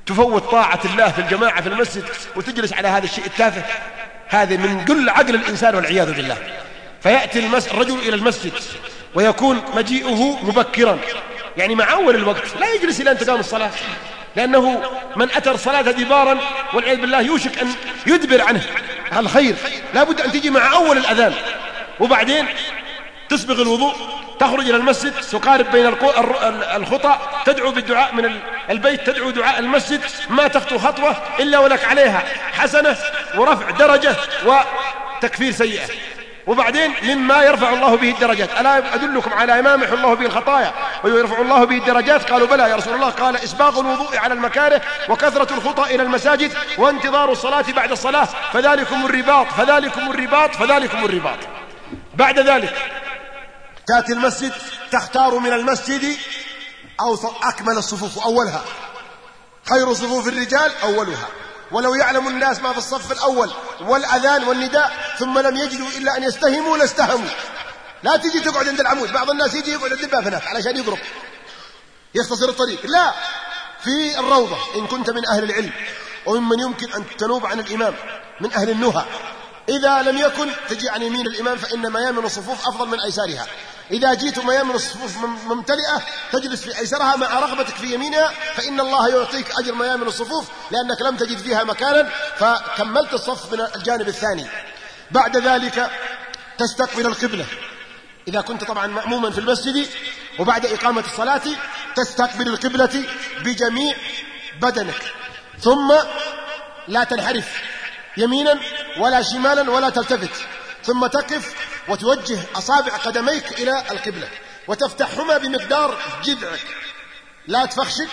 تفوت طاعة الله في الجماعة في المسجد وتجلس على هذا الشيء التافه؟ هذا من قل عقل الإنسان والعياذ بالله. فيأتي الرجل إلى المسجد ويكون مجيئه مبكرا، يعني مع أول الوقت، لا يجلس إلى أن تقام الصلاة، لأنه من أتى الصلاة دبارا والعياذ بالله يوشك أن يدبر عنه الخير. لا بد أن تجي مع أول الأذان، وبعدين تسبغ الوضوء، تخرج إلى المسجد، تقارب بين الخطى، تدعو بالدعاء من البيت، تدعو دعاء المسجد، ما تخطو خطوة إلا ولك عليها حسنة ورفع درجة وتكفير سيئة. وبعدين مما يرفع الله به الدرجات. ألا أدلكم على ما يمحو الله به الخطايا ويرفع الله به الدرجات؟ قالوا بلى يا رسول الله. قال إسباغ الوضوء على المكاره وكثرة الخطى إلى المساجد وانتظار الصلاة بعد الصلاة، فذلكم الرباط فذلكم الرباط فذلكم الرباط. بعد ذلك تأتي المسجد، تختار من المسجد أكمل الصفوف أولها، خير صفوف الرجال أولها. ولو يعلم الناس ما في الصف الأول والأذان والنداء ثم لم يجدوا إلا أن يستهموا لاستهموا. لا تجي تقعد عند العمود، بعض الناس يجي يقعد عند الباب هناك علشان يقرب يختصر الطريق. لا، في الروضة إن كنت من أهل العلم وممن يمكن أن تنوب عن الإمام من أهل النهى. إذا لم يكن تجي عن يمين الإمام، فإن ميامن الصفوف أفضل من أيسارها. إذا جيت ميامن الصفوف ممتلئة تجلس في أيسرها مع رغبتك في يمينها، فإن الله يعطيك أجر ميامن الصفوف لأنك لم تجد فيها مكانا فكملت الصف من الجانب الثاني. بعد ذلك تستقبل القبلة إذا كنت طبعا مأموما في المسجد، وبعد إقامة الصلاة تستقبل القبلة بجميع بدنك، ثم لا تنحرف يمينا ولا شمالا ولا تلتفت، ثم تقف وتوجه أصابع قدميك إلى القبلة وتفتحهما بمقدار جذعك، لا تفخشك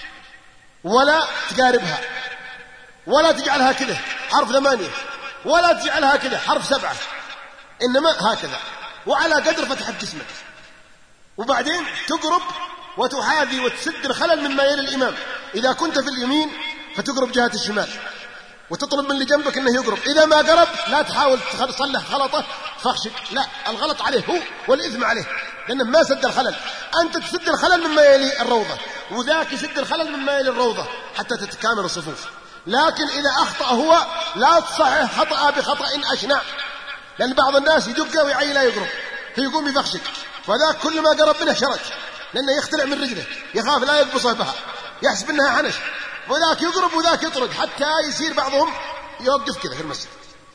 ولا تقاربها ولا تجعلها كده حرف 8 ولا تجعلها كده حرف 7، إنما هكذا وعلى قدر فتحة جسمك. وبعدين تقرب وتحاذي وتسد الخلل مما يلي الإمام. إذا كنت في اليمين فتقرب جهة الشمال وتطلب من اللي جنبك انه يقرب. اذا ما قرب لا تحاول تصلح غلطه فخشك، لا، الغلط عليه هو والاثم عليه لانه ما سد الخلل. انت تسد الخلل مما يلي الروضه وذاك يسد الخلل مما يلي الروضه حتى تتكامل الصفوف. لكن اذا اخطا هو لا تصحح خطا بخطا اشنع، لان بعض الناس يدق ويعي لا يقرب فيقوم يفخشك، فذاك كل ما قرب منه شرك لانه يختلع من رجله، يخاف لا يقبصه بها، يحسب انها حنش، وذاك يقرب وذاك يطرد حتى يصير بعضهم يوقف كذا في المسجد.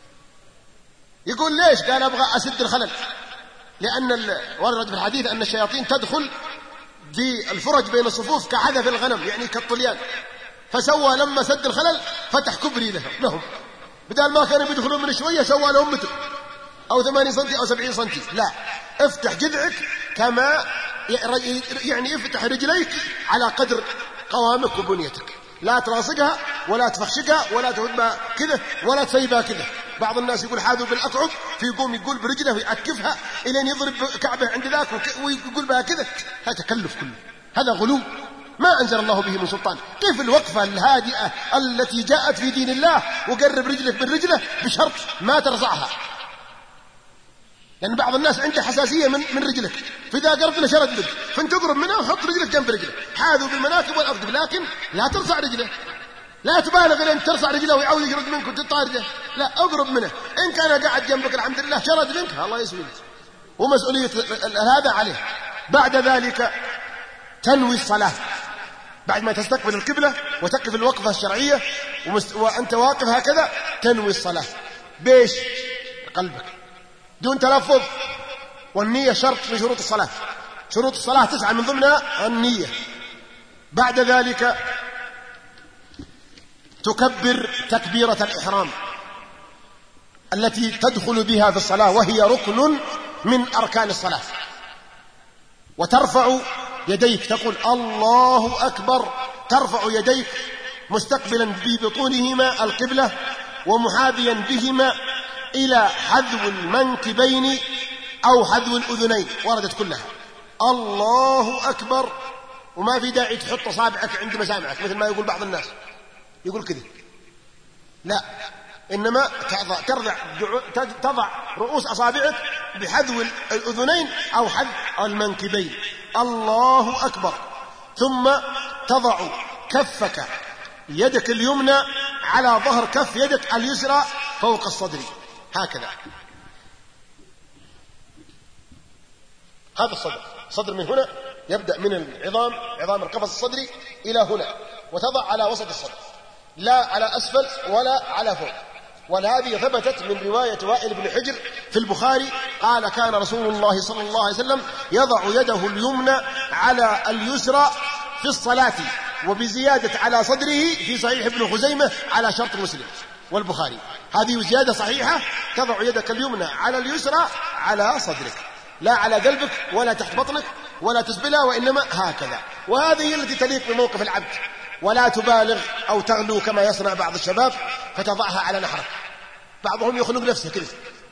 يقول ليش؟ قال أبغى أسد الخلل، لأن ورد في الحديث أن الشياطين تدخل في الفرج بين الصفوف كعذف الغنم، يعني كالطليان، فسوى لما سد الخلل فتح كبري لهم، بدل ما كانوا يدخلون من شوية سوى لهم متر أو 8 سنتي أو 70 سنتي. لا، افتح جذعك كما يعني افتح رجليك على قدر قوامك وبنيتك، لا تراصقها ولا تفخشقها ولا تهدها كذا ولا تسيبها كذا. بعض الناس يقول حاذوا بالأقعد فيقوم يقول برجله ويعكفها إلين يضرب كعبه عند ذاك ويقول بها كذا. هذا تكلف كله، هذا غلو ما أنزل الله به من سلطان. كيف الوقفة الهادئة التي جاءت في دين الله وقرب رجلك من رجله بشرط ما ترفعها، لأن بعض الناس عنده حساسية من رجلك، فإذا قربت له شرد لك فانت تقرب منه وحط رجلك جنب رجله. حاذوا بالمناكب والأقدم، لكن لا ترفع رجله، لا تبالغ لأن ترفع رجله ويعود يشرد منك وتطارده، لا، اقرب منه. إن كان قاعد جنبك الحمد لله شرد منك الله يسلمك، ومسؤولية هذا عليه. بعد ذلك تنوي الصلاة بعد ما تستقبل القبلة وتقف الوقفة الشرعية وأنت واقف هكذا تنوي الصلاة بيش قلبك دون تلفظ. والنية شرط من شروط الصلاة، شروط الصلاة 9 من ضمنها النية. بعد ذلك تكبر تكبيرة الإحرام التي تدخل بها في الصلاة وهي ركن من أركان الصلاة، وترفع يديك تقول الله أكبر، ترفع يديك مستقبلا ببطونهما القبلة ومحاذيا بهما إلى حذو المنكبين أو حذو الأذنين، وردت كلها الله أكبر، وما في داعي تحط أصابعك عند مسامعك مثل ما يقول بعض الناس يقول كذا، لا، إنما تضع رؤوس أصابعك بحذو الأذنين أو حذو المنكبين، الله أكبر. ثم تضع كفك يدك اليمنى على ظهر كف يدك اليسرى فوق الصدر هكذا. هذا الصدر من هنا يبدأ من عظام القفص الصدري إلى هنا، وتضع على وسط الصدر، لا على أسفل ولا على فوق. وهذه ثبتت من رواية وائل بن حجر في البخاري قال كان رسول الله صلى الله عليه وسلم يضع يده اليمنى على اليسرى في الصلاة، وبزيادة على صدره في صحيح ابن خزيمة على شرط مسلم والبخاري. هذه زيادة صحيحة، تضع يدك اليمنى على اليسرى على صدرك، لا على قلبك ولا تحت بطنك ولا تسبلها، وإنما هكذا. وهذه هي التي تليق بموقف العبد، ولا تبالغ أو تغلو كما يصنع بعض الشباب فتضعها على نحرك. بعضهم يخنق نفسه كذا،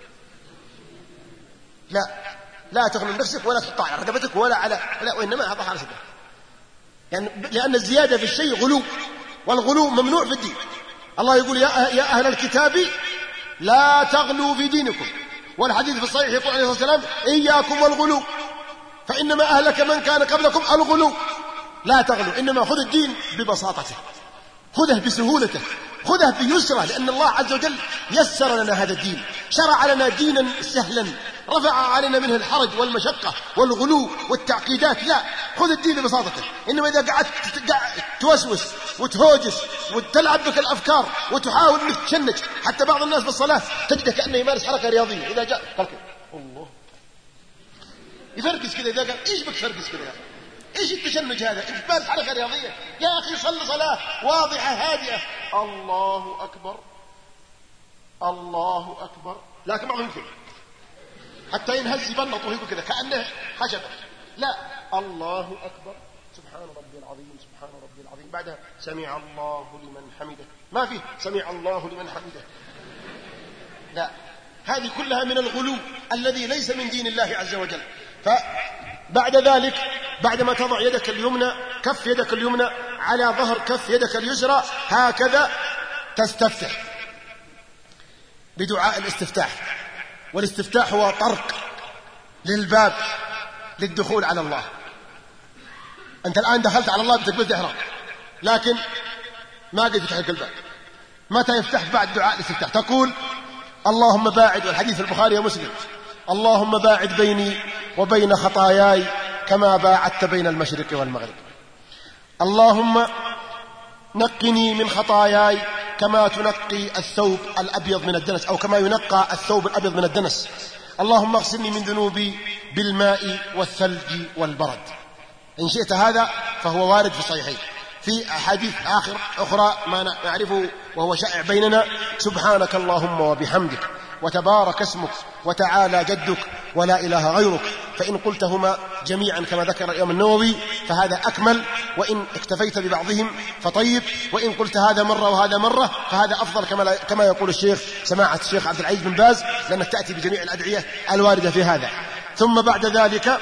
لا تخنق نفسك ولا تحطها على رقبتك ولا على وإنما أضعها على صدرك، يعني لأن الزيادة في الشيء غلو، والغلو ممنوع في الدين. الله يقول يا أهل الكتاب لا تغلوا في دينكم، والحديث في الصحيح يقول عليه الصلاة والسلام إياكم والغلو فإنما أهلك من كان قبلكم الغلو. لا تغلو، إنما خذ الدين ببساطته، خذه بسهولته، خذه بيسره، لأن الله عز وجل يسر لنا هذا الدين، شرع لنا دينا سهلا، رفع علينا منه الحرج والمشقة والغلو والتعقيدات. لا، خذ الدين ببساطته. إنما إذا قعدت توسوس وتهوجس وتلعب بك الأفكار وتحاول أنك تشنج، حتى بعض الناس بالصلاة تجده كأنه يمارس حركة رياضية، إذا جاء قال الله يفرقس كذا، إذا قال إيش بك فرقس كذا، إيش التشنج هذا؟ أنت تمارس حركة رياضية يا أخي، صل صلاة واضحة هادئة، الله أكبر الله أكبر، لكن ما يمكن حتى ينهز يبنط ويقول كذا كأنه خشبة. لا، الله أكبر سبحان ربي العظيم سبحان ربي العظيم، بعدها سمع الله لمن حمده، ما فيه سمع الله لمن حمده، لا، هذه كلها من الغلو الذي ليس من دين الله عز وجل. فبعد ذلك بعدما تضع يدك اليمنى كف يدك اليمنى على ظهر كف يدك اليسرى هكذا تستفتح بدعاء الاستفتاح. والاستفتاح هو طرق للباب للدخول على الله. أنت الآن دخلت على الله بتكبيرة إحرام، لكن ما قد فتح لك الباب. متى يفتح بعد دعاء الاستفتاح؟ تقول اللهم باعد، والحديث في البخاري ومسلم، اللهم باعد بيني وبين خطاياي كما باعدت بين المشرق والمغرب، اللهم نقني من خطاياي كما تنقي الثوب الأبيض من الدنس، أو كما ينقى الثوب الأبيض من الدنس، اللهم اغسلني من ذنوبي بالماء والثلج والبرد. إن شئت هذا فهو وارد في الصحيحين. في أحاديث أخرى ما نعرفه وهو شائع بيننا، سبحانك اللهم وبحمدك وتبارك اسمك وتعالى جدك ولا إله غيرك، فإن قلتهما جميعا كما ذكر الإمام النووي فهذا أكمل، وإن اكتفيت ببعضهم فطيب، وإن قلت هذا مرة وهذا مرة فهذا أفضل كما يقول الشيخ سماحة الشيخ عبد العزيز بن باز، لأنك تأتي بجميع الأدعية الواردة في هذا. ثم بعد ذلك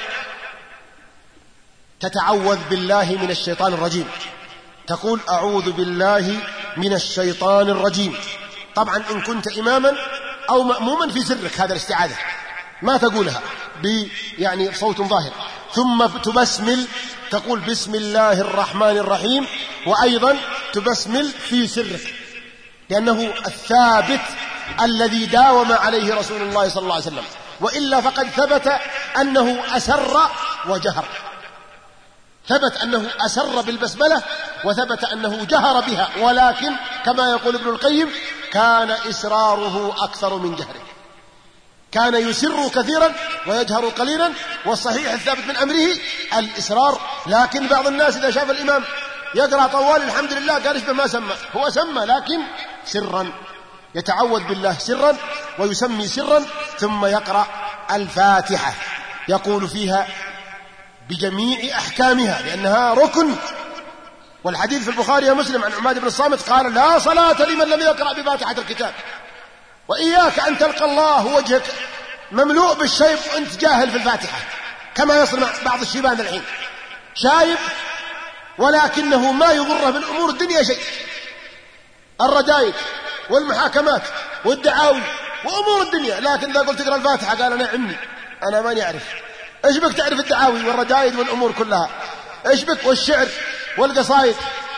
تتعوذ بالله من الشيطان الرجيم، تقول أعوذ بالله من الشيطان الرجيم. طبعا إن كنت إماما أو مأموما في سرك هذا الاستعاذة ما تقولها يعني صوت ظاهر، ثم تبسمل، تقول بسم الله الرحمن الرحيم، وأيضا تبسمل في سرك، لأنه الثابت الذي داوم عليه رسول الله صلى الله عليه وسلم، وإلا فقد ثبت أنه أسر وجهر، ثبت أنه أسر بالبسملة وثبت أنه جهر بها، ولكن كما يقول ابن القيم كان إسراره أكثر من جهره، كان يسر كثيرا ويجهر قليلا، والصحيح الثابت من أمره الإسرار. لكن بعض الناس إذا شاف الإمام يقرأ طوال الحمد لله قال إشبه ما سمى، هو سمى لكن سرا، يتعوذ بالله سرا ويسمي سرا، ثم يقرأ الفاتحة يقول فيها بجميع أحكامها لأنها ركن. والحديث في البخاري ومسلم عن عماد بن الصامت قال لا صلاة لمن لم يقرأ بفاتحة الكتاب، وإياك أن تلقى الله وجهك مملوء بالشيب وأنت جاهل في الفاتحة، كما يصنع بعض الشيبان الحين، شايب ولكنه ما يضره من أمور الدنيا شيء، الردائد والمحاكمات والدعاوي وأمور الدنيا، لكن إذا قلت تقرأ الفاتحة قال أنا عمي أنا ماني أعرف. إيش بك تعرف الدعاوي والردائد والأمور كلها؟ إيش بك والشعر والقصائد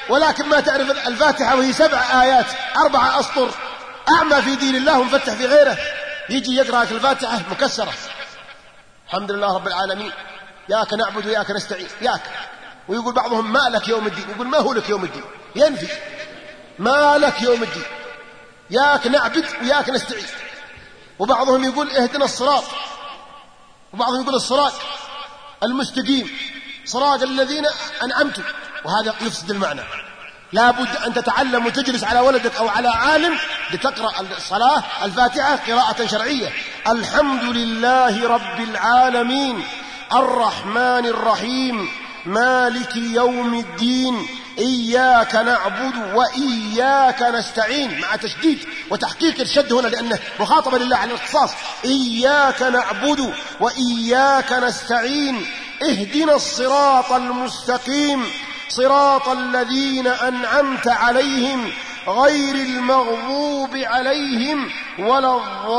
ولكن ما تعرف الفاتحة وهي 7 آيات 4 أسطر، أعمى في دين الله ومفتح في غيره، يجي يقرأ الفاتحة مكسرة، الحمد لله رب العالمين، ياك نعبد وياك نستعين، ياك، ويقول بعضهم ما لك يوم الدين، يقول ما هو لك يوم الدين، ينفي ما لك يوم الدين، ياك نعبد وياك نستعين. وبعضهم يقول اهدنا الصراط، وبعضهم يقول الصراط المستقيم، صراط الذين أنعمت، وهذا يفسد المعنى. لا بد أن تتعلم وتجلس على ولدك أو على عالم لتقرأ الصلاة الفاتحة قراءة شرعية. الحمد لله رب العالمين الرحمن الرحيم مالك يوم الدين إياك نعبد وإياك نستعين، مع تشديد وتحقيق الشد هنا لأنه مخاطبة لله على الاختصاص. إياك نعبد وإياك نستعين اهدنا الصراط المستقيم صراط الذين أنعمت عليهم غير المغضوب عليهم ولا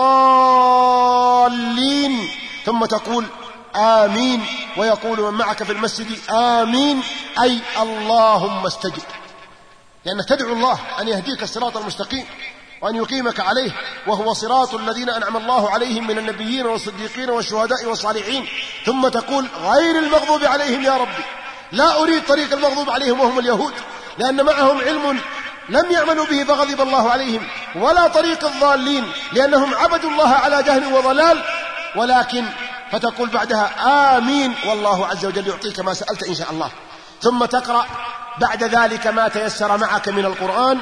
الضالين. ثم تقول آمين، ويقول من معك في المسجد آمين، أي اللهم استجب، لأنك تدعو الله أن يهديك الصراط المستقيم وأن يقيمك عليه، وهو صراط الذين أنعم الله عليهم من النبيين والصديقين والشهداء والصالحين. ثم تقول غير المغضوب عليهم يا ربي، لا أريد طريق المغضوب عليهم وهم اليهود، لأن معهم علم لم يعملوا به فغضب الله عليهم، ولا طريق الضالين لأنهم عبدوا الله على جهل وضلال. ولكن فتقول بعدها آمين، والله عز وجل يعطيك ما سألت إن شاء الله. ثم تقرأ بعد ذلك ما تيسر معك من القرآن.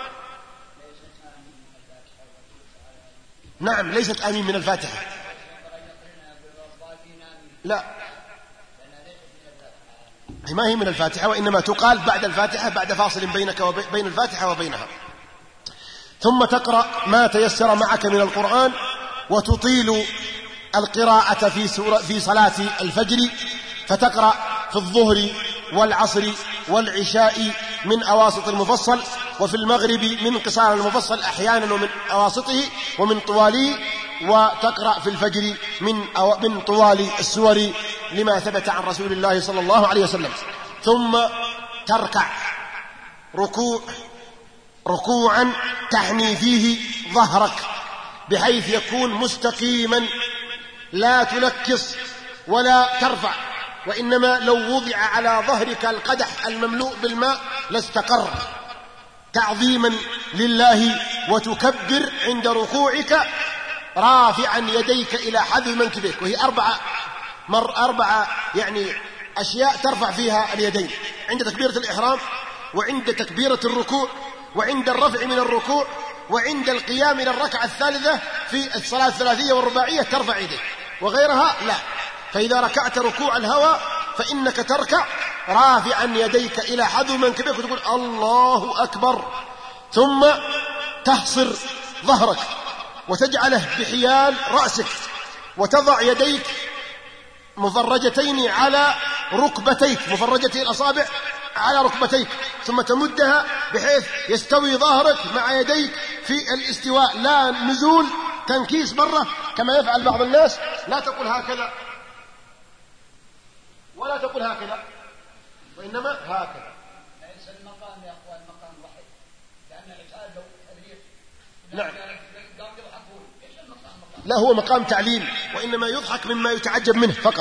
نعم، ليست آمين من الفاتحة، لا، ما هي من الفاتحة، وإنما تقال بعد الفاتحة، بعد فاصل بينك وبين الفاتحة وبينها. ثم تقرأ ما تيسر معك من القرآن، وتطيل القراءة في صلاة الفجر، فتقرأ في الظهر والعصر والعشاء من أواسط المفصل، وفي المغرب من قصار المفصل أحيانا ومن أواسطه ومن طواله، وتقرأ في الفجر من طوال السور لما ثبت عن رسول الله صلى الله عليه وسلم. ثم تركع ركوعا تحني فيه ظهرك بحيث يكون مستقيما، لا تنكص ولا ترفع، وإنما لو وضع على ظهرك القدح المملوء بالماء لاستقر، تعظيما لله. وتكبر عند ركوعك رافعا يديك إلى حذو منكبيك، وهي أربعة يعني أشياء ترفع فيها اليدين: عند تكبيرة الإحرام، وعند تكبيرة الركوع، وعند الرفع من الركوع، وعند القيام إلى الركعة الثالثة في الصلاة الثلاثية والرباعية ترفع يديك، وغيرها لا. فإذا ركعت ركوع الهوى فإنك تركع رافعا يديك إلى حذو منكبيك وتقول الله أكبر، ثم تحصر ظهرك وتجعله بحيال رأسك، وتضع يديك مفرجتين على ركبتيك، مفرجتي الأصابع على ركبتيك، ثم تمدها بحيث يستوي ظهرك مع يديك في الاستواء، لا نزول تنكيس مرة كما يفعل بعض الناس. لا تقول هكذا ولا تقول هكذا، وإنما هكذا. ليس المقام يا أخوان مقام واحد، لأن الإسهال لو تدريس نعم، لا هو مقام تعليم، وإنما يضحك مما يتعجب منه فقط.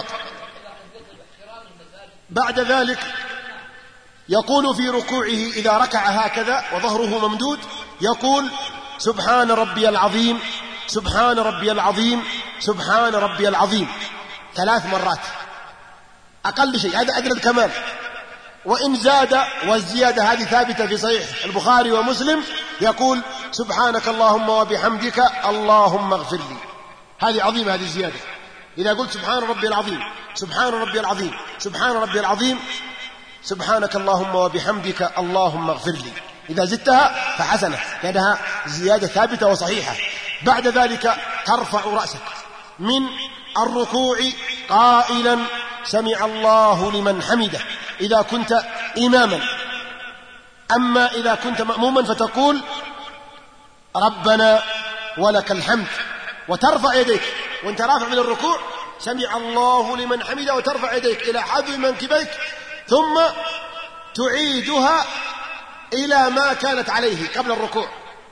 بعد ذلك يقول في ركوعه إذا ركع هكذا وظهره ممدود، يقول سبحان ربي العظيم سبحان ربي العظيم سبحان ربي العظيم 3 مرات أقل شيء، هذا أدنى الكمال. وإن زاد، والزيادة هذه ثابتة في صحيح البخاري ومسلم، يقول سبحانك اللهم وبحمدك اللهم اغفر لي. هذه عظيمة، هذه الزيادة. إذا قلت سبحان ربي العظيم سبحان ربي العظيم سبحان ربي العظيم سبحانك اللهم وبحمدك اللهم اغفر لي، إذا زدتها فحسنة، لأنها زيادة ثابتة وصحيحة. بعد ذلك ترفع رأسك من الركوع قائلا سمع الله لمن حمده إذا كنت إماما. أما إذا كنت مأموما فتقول ربنا ولك الحمد، وترفع يديك وانت رافع من الركوع سمع الله لمن حمده، وترفع يديك إلى حذو منكبيك، ثم تعيدها إلى ما كانت عليه قبل الركوع.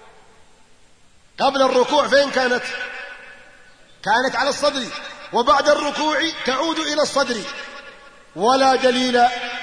قبل الركوع فين كانت؟ كانت على الصدر، وبعد الركوع تعود إلى الصدر، ولا دليل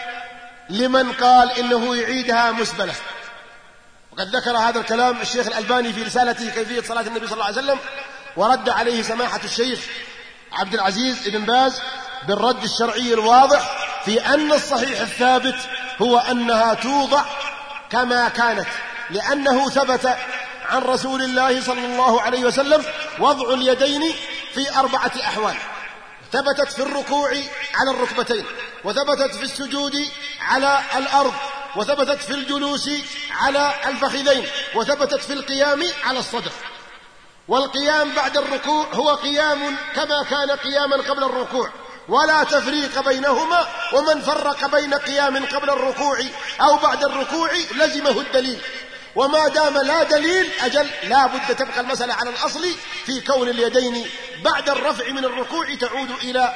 لمن قال إنه يعيدها مسبلة. وقد ذكر هذا الكلام الشيخ الألباني في رسالته كيفية صلاة النبي صلى الله عليه وسلم، ورد عليه سماحة الشيخ عبد العزيز بن باز بالرد الشرعي الواضح في أن الصحيح الثابت هو أنها توضع كما كانت، لأنه ثبت عن رسول الله صلى الله عليه وسلم وضع اليدين في 4 أحوال: ثبتت في الركوع على الركبتين، وثبتت في السجود على الأرض، وثبتت في الجلوس على الفخذين، وثبتت في القيام على الصدر. والقيام بعد الركوع هو قيام كما كان قياما قبل الركوع، ولا تفريق بينهما، ومن فرق بين قيام قبل الركوع أو بعد الركوع لزمه الدليل، وما دام لا دليل أجل لا بد تبقى المسألة على الأصل في كون اليدين بعد الرفع من الركوع تعود إلى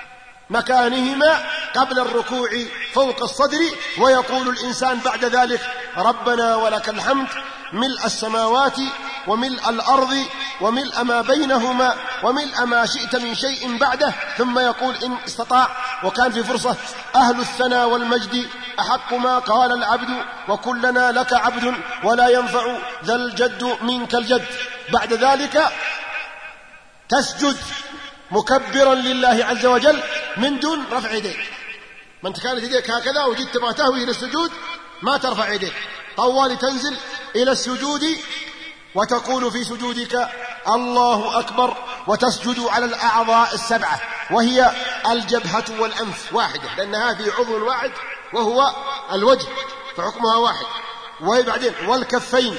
مكانهما قبل الركوع فوق الصدر، ويقول الإنسان بعد ذلك: ربنا ولك الحمد ملء السماوات وملء الأرض وملء ما بينهما وملء ما شئت من شيء بعده. ثم يقول إن استطاع وكان في فرصة: أهل الثنى والمجد أحق ما قال العبد وكلنا لك عبد ولا ينفع ذا الجد منك الجد. بعد ذلك تسجد مكبرا لله عز وجل من دون رفع يديك. ما انت كانت يديك هكذا وجدت تبغى تهوي إلى السجود ما ترفع يديك، طوال تنزل إلى السجود وتقول في سجودك الله أكبر، وتسجد على الأعضاء 7، وهي الجبهة والأنف واحدة، لأن هذه عضو واحد وهو الوجه فحكمها واحد. وبعدين والكفين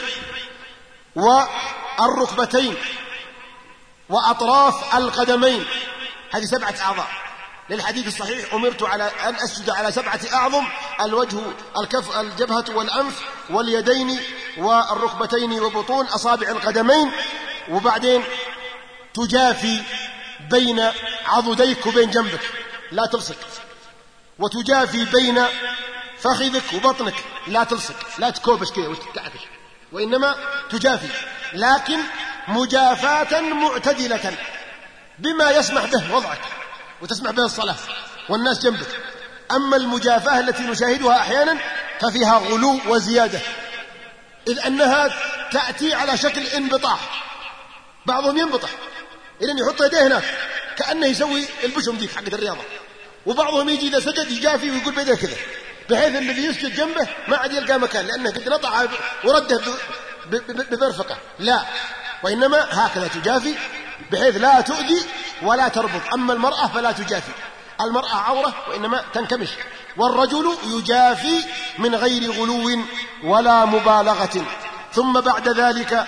والركبتين وأطراف القدمين، هذه 7 أعضاء. للحديث الصحيح: أمرت على أن أسجد على 7 أعظم: الوجه، الكف، الجبهة والأنف واليدين والركبتين وبطون أصابع القدمين. وبعدين تجافي بين عضديك وبين جنبك، لا تلصق، وتجافي بين فخذك وبطنك، لا تلصق، لا تكوبش كده وتتكعكش، وإنما تجافي، لكن مجافاة معتدلة بما يسمح به وضعك وتسمح به الصلاة والناس جنبك. أما المجافاة التي نشاهدها أحيانا ففيها غلو وزيادة، إذ أنها تأتي على شكل انبطاح، بعضهم ينبطح إذن يحط يديه هناك كأنه يسوي البشم ديك حق الرياضة، وبعضهم يجي إذا سجد يجافي ويقول بيده كذا، بحيث الذي يسجد جنبه ما عاد يلقى مكان، لأنه قد نطع ورده بفرفقة، لا، وإنما هكذا تجافي بحيث لا تؤذي ولا تربط. أما المرأة فلا تجافي، المرأة عورة وإنما تنكمش، والرجل يجافي من غير غلو ولا مبالغة. ثم بعد ذلك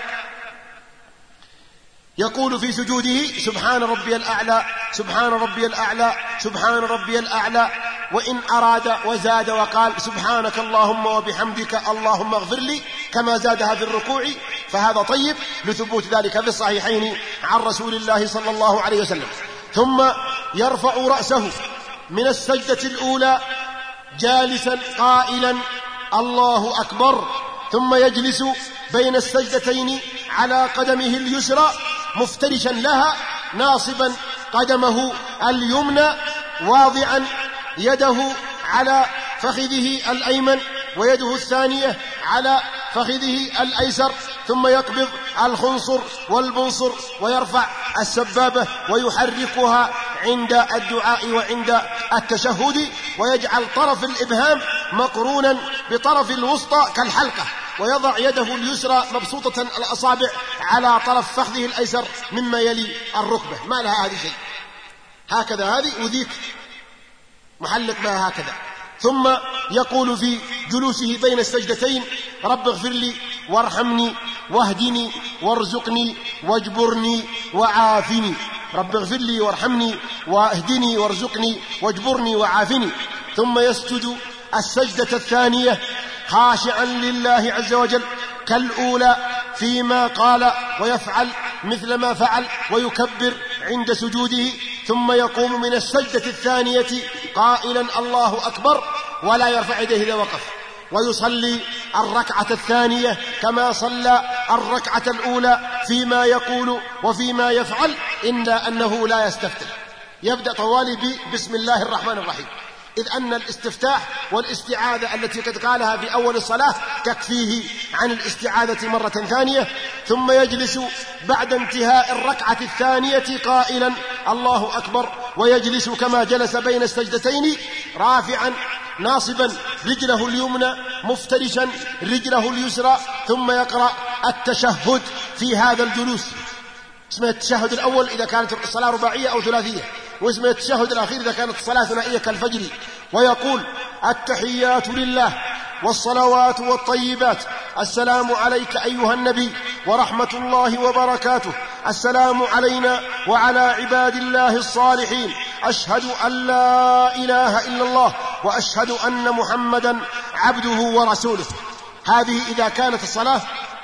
يقول في سجوده: سبحان ربي الأعلى سبحان ربي الأعلى سبحان ربي الأعلى. وإن أراد وزاد وقال: سبحانك اللهم وبحمدك اللهم اغفر لي، كما زادها في الركوع، فهذا طيب لثبوت ذلك في الصحيحين عن رسول الله صلى الله عليه وسلم. ثم يرفع رأسه من السجدة الأولى جالسا قائلا: الله أكبر، ثم يجلس بين السجدتين على قدمه اليسرى مفترشا لها، ناصبا قدمه اليمنى، واضعا يده على فخذه الأيمن ويده الثانية على فخذه الأيسر، ثم يقبض الخنصر والبنصر ويرفع السبابة ويحركها عند الدعاء وعند التشهد، ويجعل طرف الإبهام مقرونا بطرف الوسطى كالحلقة، ويضع يده اليسرى مبسوطة الأصابع على طرف فخذه الأيسر مما يلي الركبة. ما لها هذه شيء، هكذا هذه وذيك محلق بها هكذا. ثم يقول في جلوسه بين السجدتين: رب اغفر لي وارحمني واهدني وارزقني واجبرني وعافني، رب اغفر لي وارحمني واهدني وارزقني واجبرني وعافني. ثم يسجد السجدة الثانية خاشعا لله عز وجل كالأولى فيما قال، ويفعل مثل ما فعل ويكبر عند سجوده، ثم يقوم من السجدة الثانية قائلا: الله أكبر، ولا يرفع يديه إذا وقف، ويصلي الركعة الثانية كما صلى الركعة الأولى فيما يقول وفيما يفعل، إلا أنه لا يستفتح، يبدأ طوالي بسم الله الرحمن الرحيم، إذ أن الاستفتاح والاستعاذة التي قد قالها في أول الصلاة تكفيه عن الاستعاذة مرة ثانية. ثم يجلس بعد انتهاء الركعة الثانية قائلا الله أكبر، ويجلس كما جلس بين السجدتين رافعا ناصبا رجله اليمنى مفترشا رجله اليسرى، ثم يقرأ التشهد في هذا الجلوس. اسمه التشهد الأول إذا كانت الصلاة رباعية أو ثلاثية، واسمه التشهد الأخير إذا كانت الصلاة ثنائية كالفجر. ويقول التحيات لله والصلوات والطيبات، السلام عليك أيها النبي ورحمة الله وبركاته، السلام علينا وعلى عباد الله الصالحين، أشهد أن لا إله إلا الله وأشهد أن محمدا عبده ورسوله. هذه إذا كانت الصلاة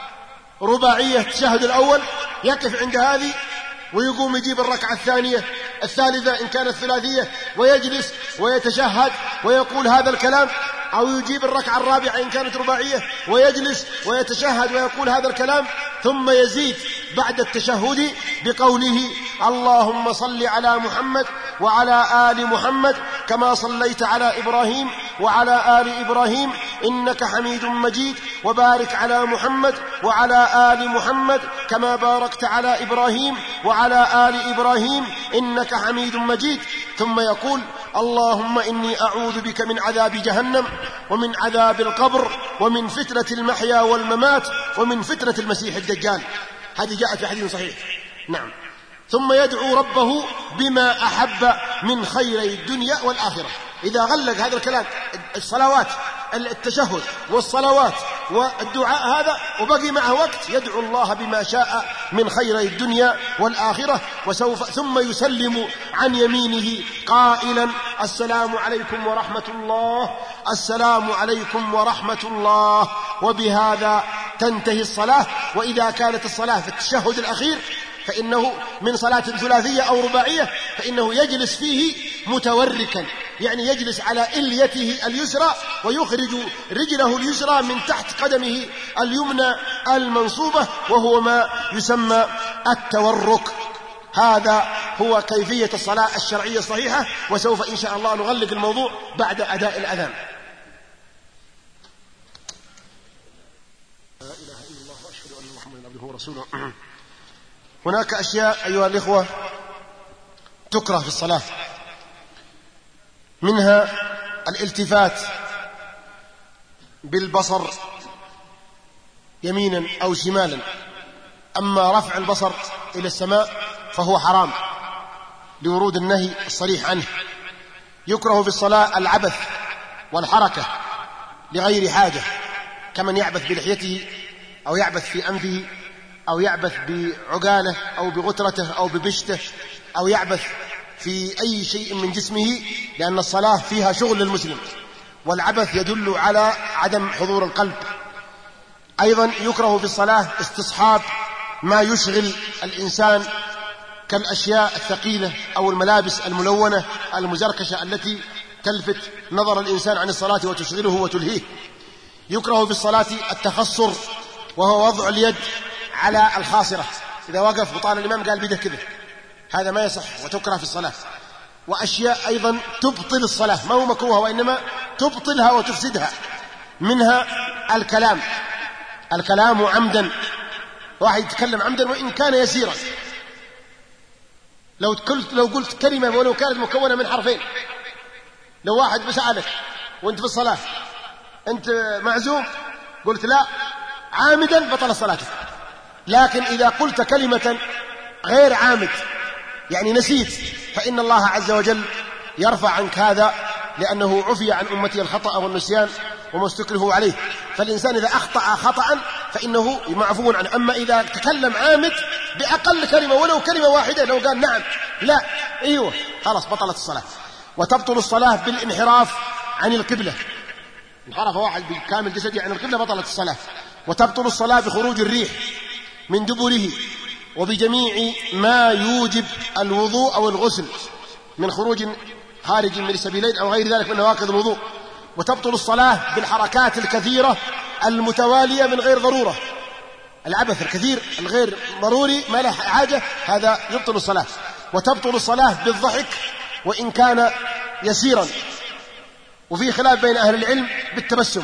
رباعية التشهد الأول يقف عند هذه ويقوم يجيب الركعة الثانية الثالثة إن كانت ثلاثية ويجلس ويتشهد ويقول هذا الكلام، أو يجيب الركعة الرابعة إن كانت رباعية ويجلس ويتشهد ويقول هذا الكلام، ثم يزيد بعد التشهد بقوله اللهم صل على محمد وعلى آل محمد كما صليت على إبراهيم وعلى آل إبراهيم إنك حميد مجيد، وبارك على محمد وعلى آل محمد كما باركت على إبراهيم وعلى آل إبراهيم إنك حميد مجيد. ثم يقول اللهم إني أعوذ بك من عذاب جهنم ومن عذاب القبر ومن فتنة المحيا والممات ومن فتنة المسيح الدجال. هذه جاءت في حديث صحيح. نعم. ثم يدعو ربه بما أحب من خيري الدنيا والآخرة. إذا غلق هذا الكلام الصلوات التشهد والصلوات والدعاء هذا وبقي معه وقت، يدعو الله بما شاء من خيري الدنيا والآخرة. ثم يسلم عن يمينه قائلا السلام عليكم ورحمة الله، السلام عليكم ورحمة الله. وبهذا تنتهي الصلاة. وإذا كانت الصلاة في التشهد الأخير فإنه من صلاة ثلاثية أو رباعية فإنه يجلس فيه متوركا، يعني يجلس على إليته اليسرى ويخرج رجله اليسرى من تحت قدمه اليمنى المنصوبة، وهو ما يسمى التورك. هذا هو كيفية الصلاة الشرعية الصحيحة، وسوف إن شاء الله نغلق الموضوع بعد أداء الأذان. لا إله إلا الله وأشهد أن محمدا عبده ورسوله. هناك أشياء أيها الإخوة تكره في الصلاة، منها الالتفات بالبصر يمينا أو شمالا. أما رفع البصر إلى السماء فهو حرام لورود النهي الصريح عنه. يكره في الصلاة العبث والحركة لغير حاجة، كمن يعبث بلحيته أو يعبث في أنفه أو يعبث بعقاله أو بغترته أو ببشته أو يعبث في أي شيء من جسمه، لأن الصلاة فيها شغل للمسلم، والعبث يدل على عدم حضور القلب. أيضا يكره في الصلاة استصحاب ما يشغل الإنسان كالأشياء الثقيلة أو الملابس الملونة المزركشة التي تلفت نظر الإنسان عن الصلاة وتشغله وتلهيه. يكره في الصلاة التخصر، وهو وضع اليد على الخاصرة. إذا وقف وطال الإمام قال بيده كذا، هذا ما يصح وتكره في الصلاة. وأشياء أيضا تبطل الصلاة، ما هو مكروه وإنما تبطلها وتفسدها، منها الكلام عمدا. واحد يتكلم عمدا وإن كان يسيرا، لو قلت كلمة ولو كانت مكونة من حرفين، لو واحد بسألك وانت في الصلاة انت معزوم قلت لا عامدا بطل صلاتك. لكن إذا قلت كلمة غير عامد يعني نسيت، فإن الله عز وجل يرفع عنك هذا، لأنه عفي عن أمتي الخطأ والنسيان وما استكرهوا عليه. فالإنسان إذا أخطأ خطأ فإنه معفو عنه. أما إذا تكلم عامد بأقل كلمة ولو كلمة واحدة، لو قال نعم لا أيوه خلاص بطلت الصلاة. وتبطل الصلاة بالانحراف عن القبلة، انحرف واحد بكامل جسده عن القبلة بطلت الصلاة. وتبطل الصلاة بخروج الريح من دبره، وبجميع ما يوجب الوضوء أو الغسل من خروج خارج من السبيلين أو غير ذلك من نواقض الوضوء. وتبطل الصلاة بالحركات الكثيرة المتوالية من غير ضرورة، العبث الكثير الغير ضروري ما له حاجة، هذا يبطل الصلاة. وتبطل الصلاة بالضحك وإن كان يسيرا، وفي خلاف بين أهل العلم بالتبسم،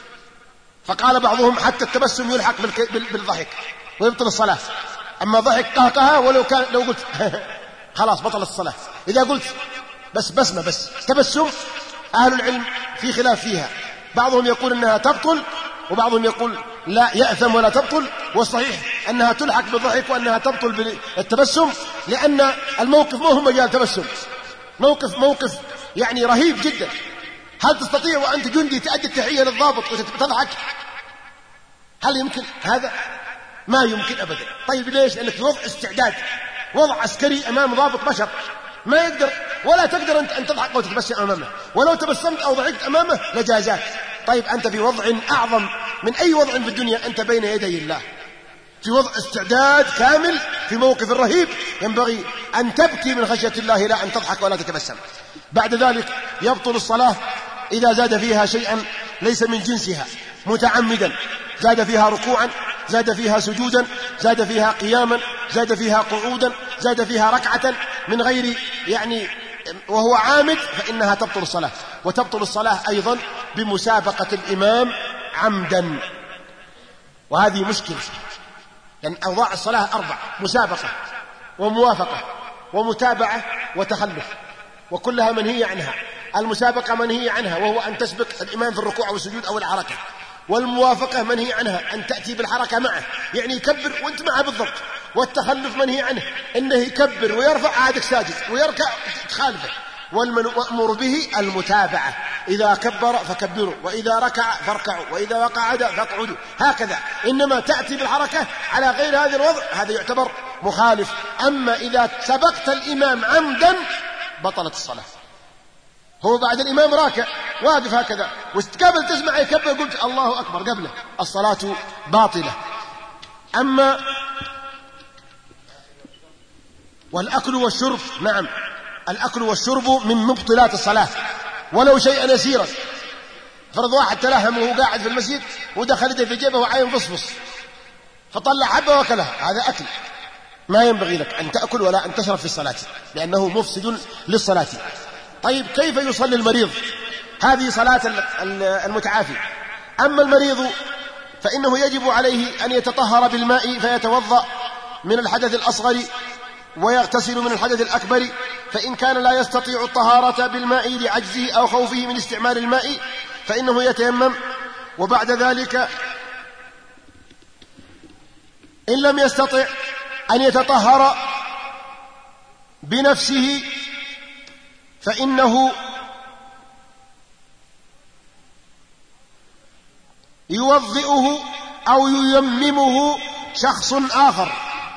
فقال بعضهم حتى التبسم يلحق بالضحك ويبطل الصلاة. أما ضحك قهقها ولو كان لو قلت خلاص بطلت الصلاة. إذا قلت بس بسمة بس تبسم، أهل العلم في خلاف فيها، بعضهم يقول إنها تبطل وبعضهم يقول لا يأثم ولا تبطل، والصحيح أنها تلحق بالضحك وأنها تبطل بالتبسم، لأن الموقف ما هو مجال تبسم، موقف يعني رهيب جدا. هل تستطيع وأنت جندي تؤدي التحية للضابط وتضحك؟ هل يمكن هذا؟ ما يمكن أبدا. طيب ليش؟ لأنك في وضع استعداد، وضع عسكري أمام ضابط بشر، ما يقدر ولا تقدر أن تضحك أو تتبسم أمامه، ولو تبسمت أو ضحكت أمامه لجازاك. طيب أنت في وضع أعظم من أي وضع في الدنيا، أنت بين يدي الله في وضع استعداد كامل، في موقف رهيب، ينبغي أن تبكي من خشية الله لا أن تضحك ولا تتبسم. بعد ذلك يبطل الصلاة إذا زاد فيها شيئا ليس من جنسها متعمدا، زاد فيها ركوعا، زاد فيها سجودا، زاد فيها قياما، زاد فيها قعودا، زاد فيها ركعة من غير يعني وهو عامد، فإنها تبطل الصلاة. وتبطل الصلاة أيضا بمسابقة الإمام عمدا، وهذه مشكلة، لأن أوضاع الصلاة 4: مسابقة وموافقة ومتابعة وتخلف، وكلها منهي عنها. المسابقة منهي عنها وهو أن تسبق الإمام في الركوع والسجود أو الحركة، والموافقة منهي عنها أن تأتي بالحركة معه، يعني يكبر وأنت معه بالضبط. والتخلف منهي عنه، إنه يكبر ويرفع عادك ساجد ويركع تخالفه. والمأمور به المتابعة، إذا كبر فكبروا، وإذا ركع فاركعوا، وإذا وقعد فاقعدوا، هكذا. إنما تأتي بالحركة على غير هذا الوضع هذا يعتبر مخالف. أما إذا سبقت الإمام عمدا بطلت الصلاة، هو بعد الإمام راكع واقف هكذا واستقبل تسمع يكبر قلت الله أكبر قبله، الصلاة باطلة. أما والأكل والشرب، نعم الأكل والشرب من مبطلات الصلاة ولو شيئا يسيرا. فرض واحد تلهم وهو قاعد في المسجد ودخل يده في جيبه وعين فصفص فطلع حبة وكلها، هذا أكل، ما ينبغي لك أن تأكل ولا أن تشرب في الصلاة لأنه مفسد للصلاة. طيب كيف يصلي المريض؟ هذه صلاة المتعافي. أما المريض فإنه يجب عليه أن يتطهر بالماء فيتوضأ من الحدث الأصغر ويغتسل من الحدث الأكبر، فإن كان لا يستطيع الطهارة بالماء لعجزه أو خوفه من استعمال الماء فإنه يتيمم. وبعد ذلك إن لم يستطع أن يتطهر بنفسه فإنه يوضئه أو ييممه شخص آخر.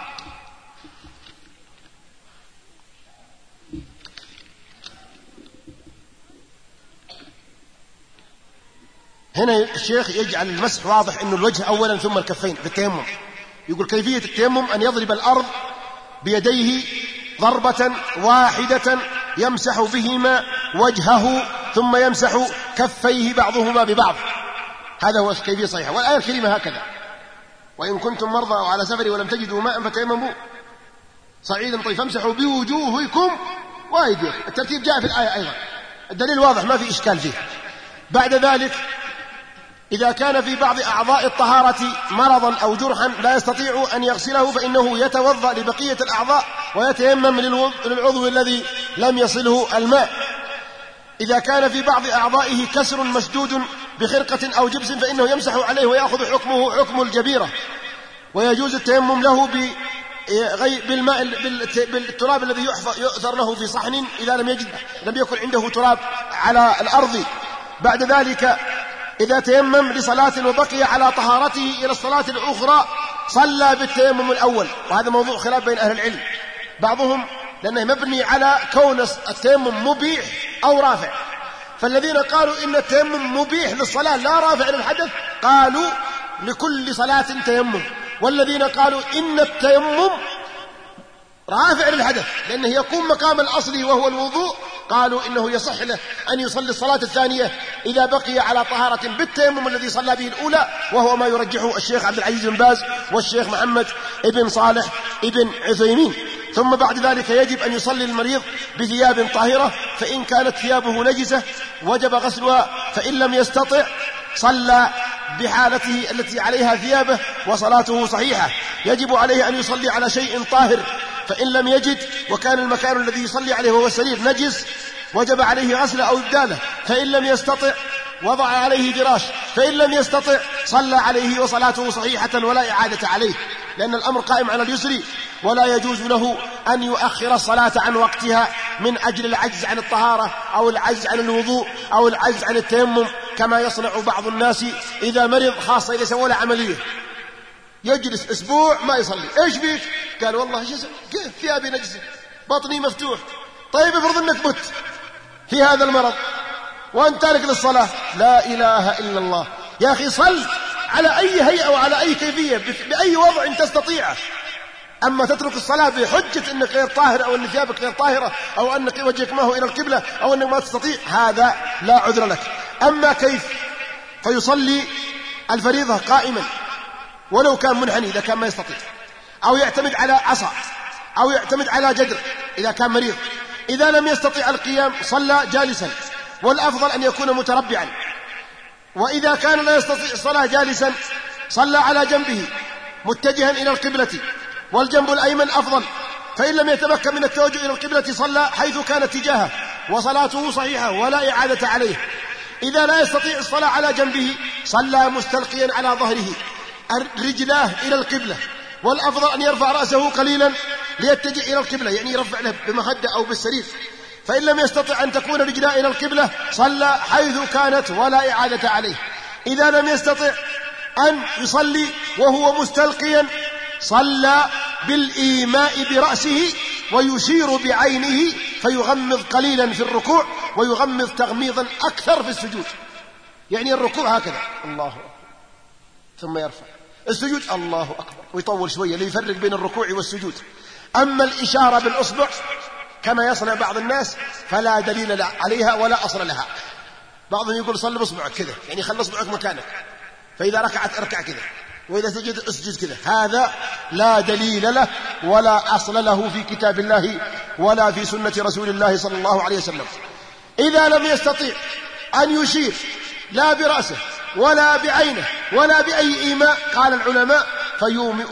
هنا الشيخ يجعل المسح واضح أنه الوجه أولا ثم الكفين في التيمم. يقول كيفية التيمم أن يضرب الأرض بيديه ضربة واحدة يمسح بهما وجهه ثم يمسح كفيه بعضهما ببعض، هذا هو كيفية صحيحة. والآية الكريمة هكذا: وإن كنتم مرضى أو على سفر ولم تجدوا ماء فتيمموا صعيدا طيب فامسحوا بوجوهكم وأيديكم. الترتيب جاء في الآية أيضا، الدليل واضح ما في إشكال فيه. بعد ذلك إذا كان في بعض أعضاء الطهارة مرضا أو جرحا لا يستطيع أن يغسله فإنه يتوضأ لبقية الأعضاء ويتيمم للعضو الذي لم يصله الماء. إذا كان في بعض أعضائه كسر مشدود بخرقة أو جبس فإنه يمسح عليه ويأخذ حكمه حكم الجبيرة، ويجوز التيمم له بالماء بالتراب الذي يؤثر له في صحن إذا لم يكن عنده تراب على الأرض. بعد ذلك إذا تيمم لصلاة وبقي على طهارته إلى الصلاة الأخرى صلى بالتيمم الأول، وهذا موضوع خلاف بين أهل العلم. بعضهم لأنه مبني على كون التيمم مبيح أو رافع، فالذين قالوا إن التيمم مبيح للصلاة لا رافع للحدث قالوا لكل صلاة تيمم، والذين قالوا إن التيمم رافع للحدث لأنه يقوم مقام الأصل وهو الوضوء قالوا إنه يصح له أن يصلي الصلاة الثانية إذا بقي على طهارة بالتيمم الذي صلى به الأولى، وهو ما يرجحه الشيخ عبد العزيز بن باز والشيخ محمد ابن صالح ابن عثيمين. ثم بعد ذلك يجب أن يصلي المريض بثياب طاهرة، فإن كانت ثيابه نجسة وجب غسلها، فإن لم يستطع صلى بحالته التي عليها ثيابه وصلاته صحيحة. يجب عليه أن يصلي على شيء طاهر، فإن لم يجد وكان المكان الذي يصلي عليه وهو السرير نجس وجب عليه غسله أو إبداله، فإن لم يستطع وضع عليه فراش، فإن لم يستطع صلى عليه وصلاته صحيحة ولا إعادة عليه، لأن الأمر قائم على اليسر، ولا يجوز له أن يؤخر الصلاة عن وقتها من أجل العجز عن الطهارة أو العجز عن الوضوء أو العجز عن التيمم، كما يصنع بعض الناس إذا مرض، خاصة إذا سوى له عملية يجلس أسبوع ما يصلي. إيش بيك؟ قال والله كيف ثيابي نجسة، بطني مفتوح. طيب افرض أنك مت في هذا المرض وأنت تارك للصلاة، لا إله إلا الله. يا أخي صل على أي هيئة وعلى أي كيفية بأي وضع تستطيعه. أما تترك الصلاة بحجة أنك غير طاهر أو أن ثيابك غير طاهرة أو أنك وجهك ما هو إلى القبلة أو أنك ما تستطيع، هذا لا عذر لك. أما كيف فيصلي الفريضة قائما ولو كان منحني إذا كان ما يستطيع، أو يعتمد على عصا، أو يعتمد على جدر إذا كان مريض. إذا لم يستطيع القيام صلى جالسا، والأفضل أن يكون متربعا. وإذا كان لا يستطيع الصلاة جالسا صلى على جنبه متجها إلى القبلة، والجنب الأيمن أفضل. فإن لم يتمكن من التوجه إلى القبلة صلى حيث كان اتجاهه وصلاته صحيحة ولا إعادة عليه. إذا لا يستطيع الصلاة على جنبه صلى مستلقيا على ظهره رجلاه إلى القبلة، والأفضل أن يرفع رأسه قليلا ليتجه إلى القبلة، يعني يرفع له بمخدة أو بالسرير. فإن لم يستطع أن تكون رجلاه إلى القبلة صلى حيث كانت ولا إعادة عليه. إذا لم يستطع أن يصلي وهو مستلقيا صلى بالإيماء برأسه ويشير بعينه، فيغمض قليلا في الركوع ويغمض تغميضا أكثر في السجود. يعني الركوع هكذا الله أكبر ثم يرفع، السجود الله أكبر ويطول شوية ليفرق بين الركوع والسجود. أما الإشارة بالأصبع كما يصنع بعض الناس فلا دليل عليها ولا أصل لها. بعضهم يقول صل بأصبعك كذا، يعني خلي أصبعك مكانك، فإذا ركعت اركع كذا، وإذا سجد اسجد كذا. هذا لا دليل له ولا أصل له في كتاب الله ولا في سنة رسول الله صلى الله عليه وسلم. إذا لم يستطيع أن يشير لا برأسه ولا بعينه ولا بأي إيماء، قال العلماء فيومئ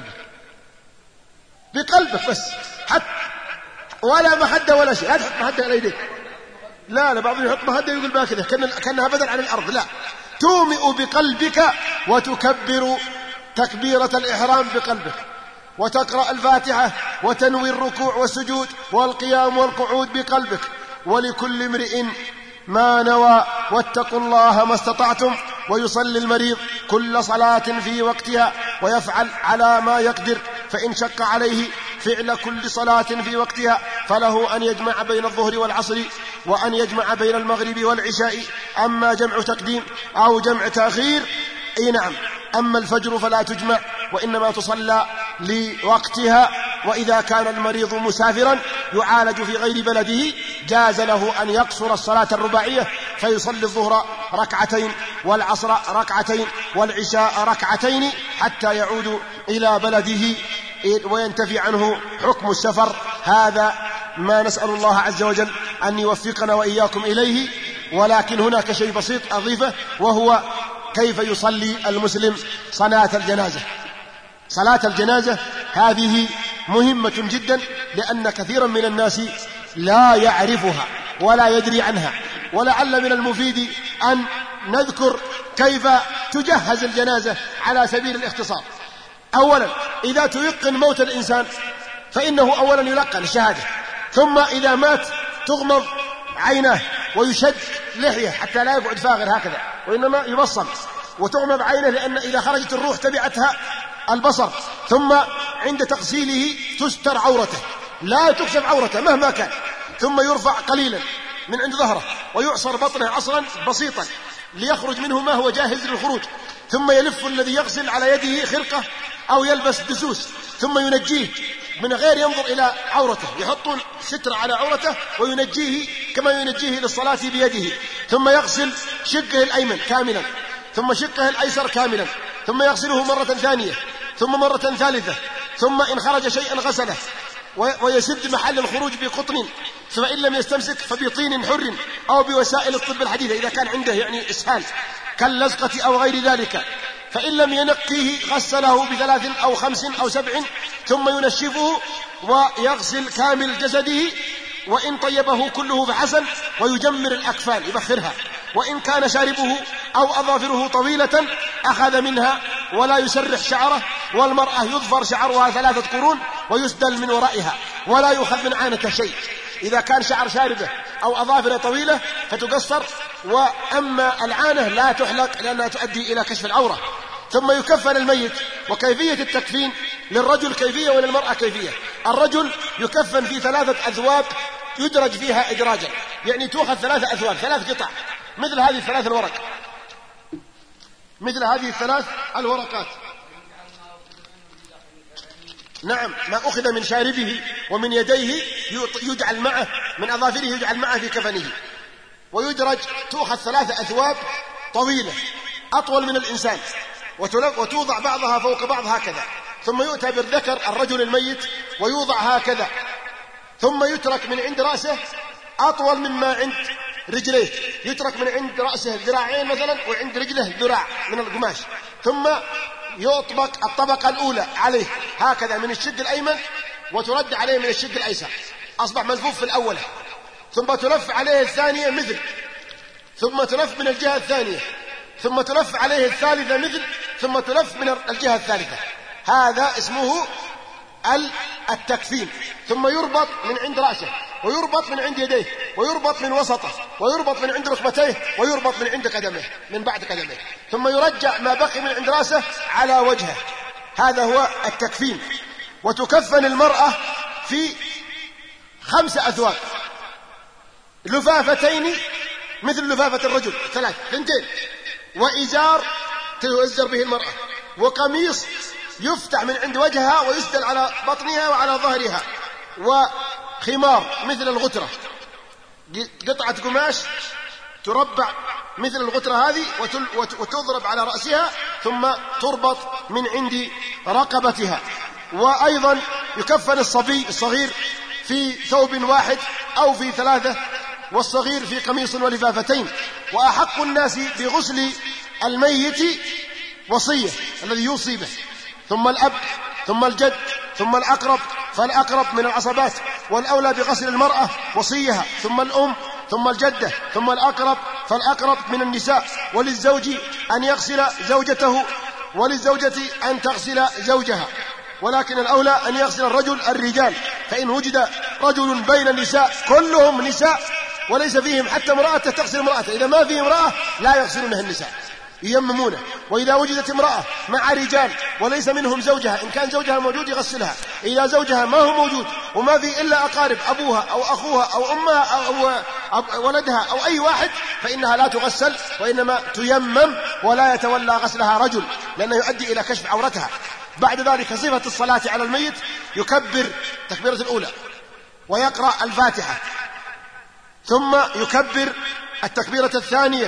بقلبه بس، حتى ولا محدة ولا شيء. لا تحط محدة على يديك، لا بعضهم يحط محدة يقول ما كذا كأنها بدل عن الأرض. لا، تومئ بقلبك وتكبر تكبيرة الإحرام بقلبك، وتقرأ الفاتحة وتنوي الركوع والسجود والقيام والقعود بقلبك. ولكل امرئ ما نوى، واتقوا الله ما استطعتم. ويصلي المريض كل صلاة في وقتها ويفعل على ما يقدر، فإن شق عليه فعل كل صلاة في وقتها فله أن يجمع بين الظهر والعصر وأن يجمع بين المغرب والعشاء. أما جمع تقديم أو جمع تأخير نعم. أما الفجر فلا تجمع وإنما تصلى لوقتها. وإذا كان المريض مسافرا يعالج في غير بلده جاز له أن يقصر الصلاة الرباعية، فيصلي الظهر ركعتين والعصر ركعتين والعشاء ركعتين حتى يعود إلى بلده وينتفي عنه حكم السفر. هذا ما نسأل الله عز وجل أن يوفقنا وإياكم إليه. ولكن هناك شيء بسيط أضيفه، وهو كيف يصلي المسلم صلاة الجنازة. صلاة الجنازة هذه مهمة جدا، لأن كثيرا من الناس لا يعرفها ولا يدري عنها. ولعل من المفيد أن نذكر كيف تجهز الجنازة على سبيل الاختصار. أولا، إذا تيقن موت الإنسان فإنه أولا يلقن الشهادة، ثم إذا مات تغمض عيناه ويشد لحية حتى لا يقعد فاغر هكذا، وإنما يبصم، وتغمض عينه لأن إذا خرجت الروح تبعتها البصر. ثم عند تغسيله تستر عورته، لا تكشف عورته مهما كان. ثم يرفع قليلا من عند ظهره ويعصر بطنه عصرا بسيطا ليخرج منه ما هو جاهز للخروج. ثم يلف الذي يغسل على يده خرقة أو يلبس دسوس ثم ينجيه من غير ينظر إلى عورته، يحطون ستر على عورته وينجيه كما ينجيه للصلاة بيده، ثم يغسل شقه الأيمن كاملا، ثم شقه الأيسر كاملا، ثم يغسله مرة ثانية، ثم مرة ثالثة، ثم إن خرج شيئا غسله، ويسد محل الخروج بقطن، فإن لم يستمسك فبطين حر أو بوسائل الطب الحديثة إذا كان عنده يعني إسهال كاللزقة أو غير ذلك، فإن لم ينقيه غسله ب3 أو 5 أو 7، ثم ينشفه ويغسل كامل جسده، وإن طيبه كله فحسن، ويجمر الأكفان يبخرها، وإن كان شاربه أو أظافره طويلة أخذ منها ولا يسرح شعره، والمرأة يظفر شعرها 3 قرون ويسدل من ورائها ولا يؤخذ من عانة شيء. إذا كان شعر شاربه أو أظافره طويلة فتقصر، وأما العانة لا تحلق لأنها تؤدي إلى كشف العورة. ثم يكفن الميت. وكيفية التكفين للرجل كيفية وللمرأة كيفية. الرجل يكفن في 3 أثواب يدرج فيها إدراجا، يعني تأخذ 3 أثواب 3 قطع مثل هذه 3 الورق، مثل هذه 3 الورقات. نعم، ما أخذ من شاربه ومن يديه يجعل معه، من أظافره يجعل معه في كفنه، ويدرج. تأخذ 3 أثواب طويلة أطول من الإنسان، وتوضع بعضها فوق بعض هكذا، ثم يؤتى بالذكر الرجل الميت ويوضع هكذا، ثم يترك من عند رأسه أطول مما عند رجليه، يترك من عند رأسه ذراعين مثلا وعند رجله ذراع من القماش، ثم يطبق الطبقة الأولى عليه هكذا من الشق الأيمن، وترد عليه من الشق الأيسر، أصبح ملفوف في الأولى، ثم تلف عليه الثانية مثل، ثم تلف من الجهة الثانية، ثم تلف عليه الثالثة مثل، ثم تلف من الجهة الثالثة. هذا اسمه التكفين. ثم يربط من عند رأسه، ويربط من عند يديه، ويربط من وسطه، ويربط من عند ركبتيه، ويربط من عند قدمه، من بعد قدمه، ثم يرجع ما بقي من عند رأسه على وجهه. هذا هو التكفين. وتكفن المرأة في 5 أثواب، لفافتين مثل لفافة الرجل 3 2، وإزار تؤزر به المرأة، وقميص يفتح من عند وجهها ويسدل على بطنها وعلى ظهرها، وخمار مثل الغترة، قطعة قماش تربع مثل الغترة هذه وتضرب على رأسها، ثم تربط من عند رقبتها. وأيضا يكفن الصبي الصغير في ثوب واحد أو في 3، والصغير في قميص ولفافتين. وأحق الناس بغسل الميت وصية الذي يوصي به، ثم الأب، ثم الجد، ثم الأقرب، فالأقرب من العصبات، والأولى بغسل المرأة وصيها، ثم الأم، ثم الجدة، ثم الأقرب، فالأقرب من النساء. وللزوج أن يغسل زوجته، وللزوجة أن تغسل زوجها، ولكن الأولى أن يغسل الرجال، فإن وجد رجل بين النساء كلهم نساء وليس فيهم حتى امرأة تغسل امرأته، إذا ما فيه امرأة لا يغسلونها النساء ييممونه. وإذا وجدت امرأة مع رجال وليس منهم زوجها، إن كان زوجها موجود يغسلها، إذا زوجها ما هو موجود وما في إلا أقارب أبوها أو أخوها أو أمها أو ولدها أو أي واحد، فإنها لا تغسل، وإنما تيمم، ولا يتولى غسلها رجل لأنه يؤدي إلى كشف عورتها. بعد ذلك صفة الصلاة على الميت: يكبر تكبيرة الأولى ويقرأ الفاتحة، ثم يكبر التكبيرة الثانية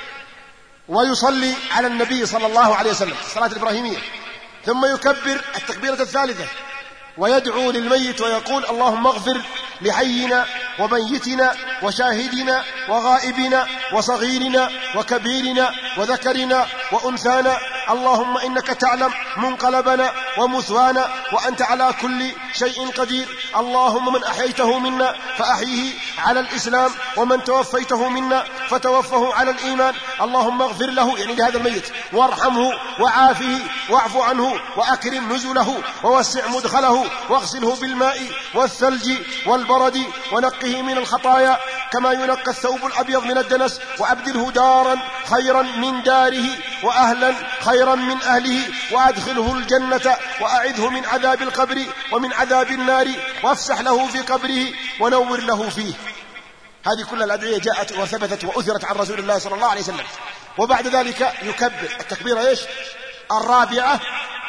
ويصلي على النبي صلى الله عليه وسلم الصلاة الإبراهيمية، ثم يكبر التكبيرة الثالثة ويدعو للميت ويقول: اللهم اغفر لحينا وميتنا وشاهدنا وغائبنا وصغيرنا وكبيرنا وذكرنا وأنثانا، اللهم إنك تعلم منقلبنا ومثوانا، وأنت على كل شيء قدير. اللهم من أحييته منا فأحيه على الإسلام، ومن توفيته منا فتوفه على الإيمان. اللهم اغفر له، يعني لهذا الميت، وارحمه وعافه واعف عنه وأكرم نزله ووسع مدخله، واغسله بالماء والثلج والبرد، ونقه من الخطايا كما ينقى الثوب الأبيض من الدنس، وأبدله دارا خيرا من داره وأهلا خيرا من أهله، وأدخله الجنة، وأعذه من عذاب القبر ومن عذاب النار، وافسح له في قبره ونور له فيه. هذه كل الأدعية جاءت وثبتت وأثرت عن رسول الله صلى الله عليه وسلم. وبعد ذلك يكبر التكبيرة الرابعة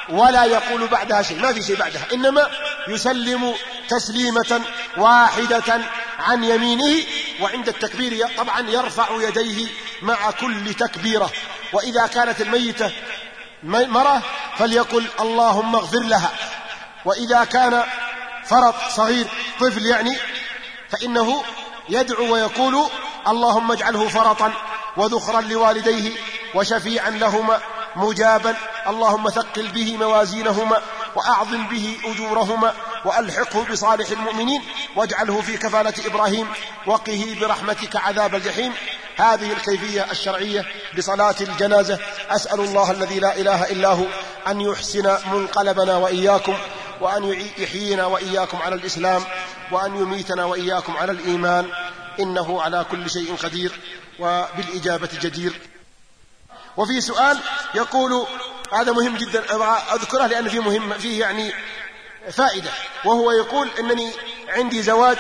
ولا يقول بعدها شيء، ما في شيء بعدها، إنما يسلم تسليمة واحدة عن يمينه، وعند التكبير طبعا يرفع يديه مع كل تكبيرة. وإذا كانت الميتة مرة فليقل اللهم اغفر لها، وإذا كان فرط صغير طفل يعني فإنه يدعو ويقول اللهم اجعله فرطا وذخرا لوالديه وشفيعا لهما مجابا، اللهم ثقل به موازينهما وأعظم به أجورهما وألحقه بصالح المؤمنين واجعله في كفالة إبراهيم وقه برحمتك عذاب الجحيم. هذه الكيفية الشرعية بصلاة الجنازة. أسأل الله الذي لا إله إلا هو أن يحسن منقلبنا وإياكم، وأن يحيينا وإياكم على الإسلام، وأن يميتنا وإياكم على الإيمان، إنه على كل شيء قدير وبالإجابة جدير. وفي سؤال يقول، هذا مهم جدا أذكره لأن فيه يعني فائدة، وهو يقول إنني عندي زواج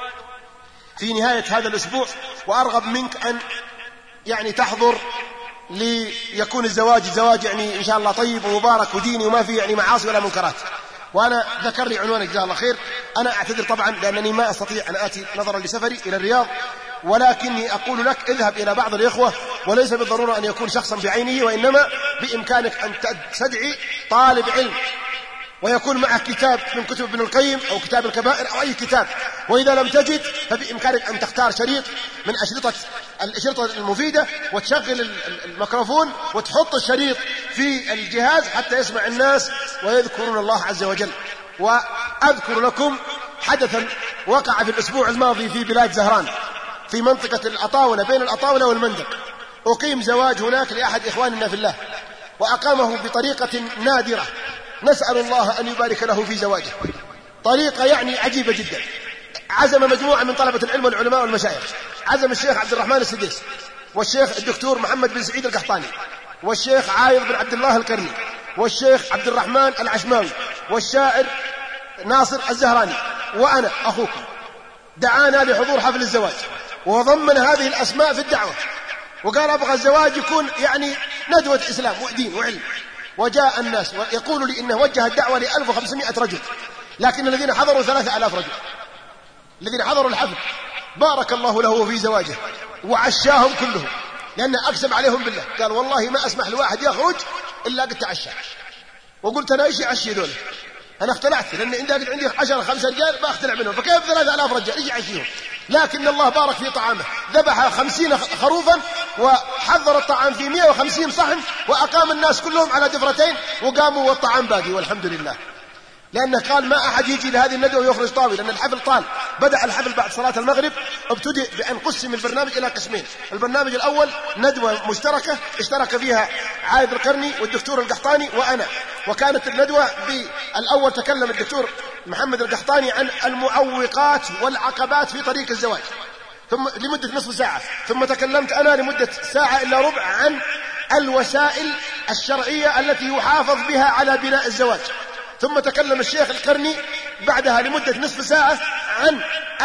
في نهاية هذا الأسبوع، وأرغب منك أن يعني تحضر ليكون الزواج يعني إن شاء الله طيب ومبارك وديني وما فيه يعني معاصي ولا منكرات. وأنا ذكر لي عنوانك جزاه الله خير. أنا أعتذر طبعا لأنني ما أستطيع أن آتي نظرا لسفري إلى الرياض، ولكني أقول لك اذهب إلى بعض الإخوة، وليس بالضرورة أن يكون شخصا بعينه، وإنما بإمكانك أن تستدعي طالب علم ويكون معه كتاب من كتب ابن القيم أو كتاب الكبائر أو أي كتاب، وإذا لم تجد فبإمكانك أن تختار شريط من الأشرطة المفيدة وتشغل الميكروفون وتحط الشريط في الجهاز حتى يسمع الناس ويذكرون الله عز وجل. وأذكر لكم حدثا وقع في الأسبوع الماضي في بلاد زهران في منطقة الأطاولة بين الأطاولة والمندق. أقيم زواج هناك لأحد إخواننا في الله، وأقامه بطريقة نادرة، نسأل الله أن يبارك له في زواجه، طريقة يعني عجيبة جدا. عزم مجموعة من طلبة العلم والعلماء والمشايخ، عزم الشيخ عبد الرحمن السديس، والشيخ الدكتور محمد بن سعيد القحطاني، والشيخ عايض بن عبد الله القرني، والشيخ عبد الرحمن العشماوي، والشاعر ناصر الزهراني، وأنا أخوكم. دعانا لحضور حفل الزواج، وضمن هذه الأسماء في الدعوة، وقال أبغى الزواج يكون يعني ندوة إسلام ودين وعلم. وجاء الناس ويقول لي إنه وجه الدعوة ل1500 رجل، لكن الذين حضروا 3000 رجل الذين حضروا الحفل. بارك الله له في زواجه وعشاهم كلهم، لأنه أقسم عليهم بالله، قال والله ما أسمح لواحد يخرج إلا قد تعشى. وقلت أنا إيش يعشي دول؟ أنا اختلعت، لأن عندي 10-5 رجال ما اختلع منهم، فكيف 3000 رجال إيش يعشيهم؟ لكن الله بارك في طعامه، ذبح 50 خروفا وحضر الطعام في 150 صحن، وأقام الناس كلهم على دفرتين وقاموا والطعام باقي والحمد لله. لأنه قال ما أحد يجي لهذه الندوة ويخرج طاوي، لأن الحفل طال. بدأ الحفل بعد صلاة المغرب، ابتدأ بأن قسم البرنامج إلى قسمين. البرنامج الأول ندوة مشتركة اشترك فيها عايض القرني والدكتور القحطاني وأنا، وكانت الندوة بالأول تكلم الدكتور محمد القحطاني عن المعوقات والعقبات في طريق الزواج ثم لمدة نصف ساعة، ثم تكلمت أنا لمدة ساعة إلا ربع عن الوسائل الشرعية التي يحافظ بها على بناء الزواج، ثم تكلم الشيخ القرني بعدها لمدة نصف ساعة عن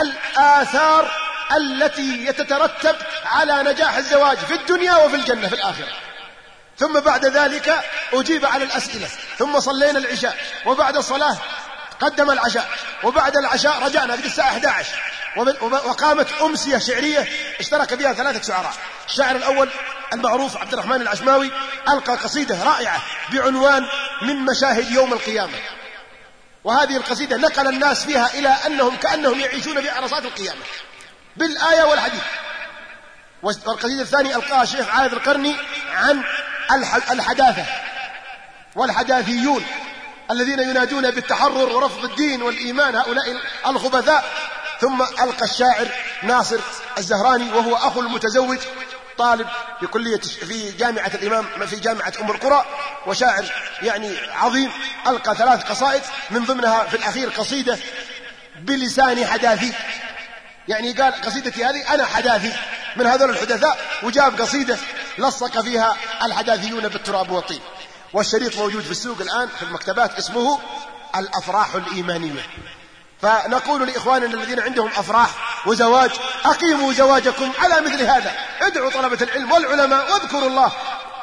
الآثار التي يتترتب على نجاح الزواج في الدنيا وفي الجنة في الآخرة. ثم بعد ذلك أجيب على الأسئلة، ثم صلينا العشاء، وبعد الصلاة قدم العشاء، وبعد العشاء رجعنا في الساعة 11 وقامت أمسية شعرية اشترك فيها 3 شعراء. الشاعر الأول المعروف عبد الرحمن العشماوي ألقى قصيدة رائعة بعنوان من مشاهد يوم القيامة، وهذه القصيدة نقل الناس فيها إلى أنهم كأنهم يعيشون في عرصات القيامة بالآية والحديث. والقصيدة الثانية ألقاها الشيخ عايض القرني عن الحداثة والحداثيون الذين ينادون بالتحرر ورفض الدين والإيمان، هؤلاء الخبثاء. ثم ألقى الشاعر ناصر الزهراني وهو أخو المتزوج، طالب في جامعة الإمام في جامعة أم القرى، وشاعر يعني عظيم، ألقى 3 قصائد، من ضمنها في الأخير قصيدة بلسان حداثي، يعني قال قصيدتي هذه أنا حداثي من هذول الحدثاء، وجاب قصيدة لصق فيها الحداثيون بالتراب والطين. والشريط موجود في السوق الآن في المكتبات، اسمه الأفراح الإيمانية. فنقول لإخواننا الذين عندهم أفراح وزواج، أقيموا زواجكم على مثل هذا، ادعوا طلبة العلم والعلماء واذكروا الله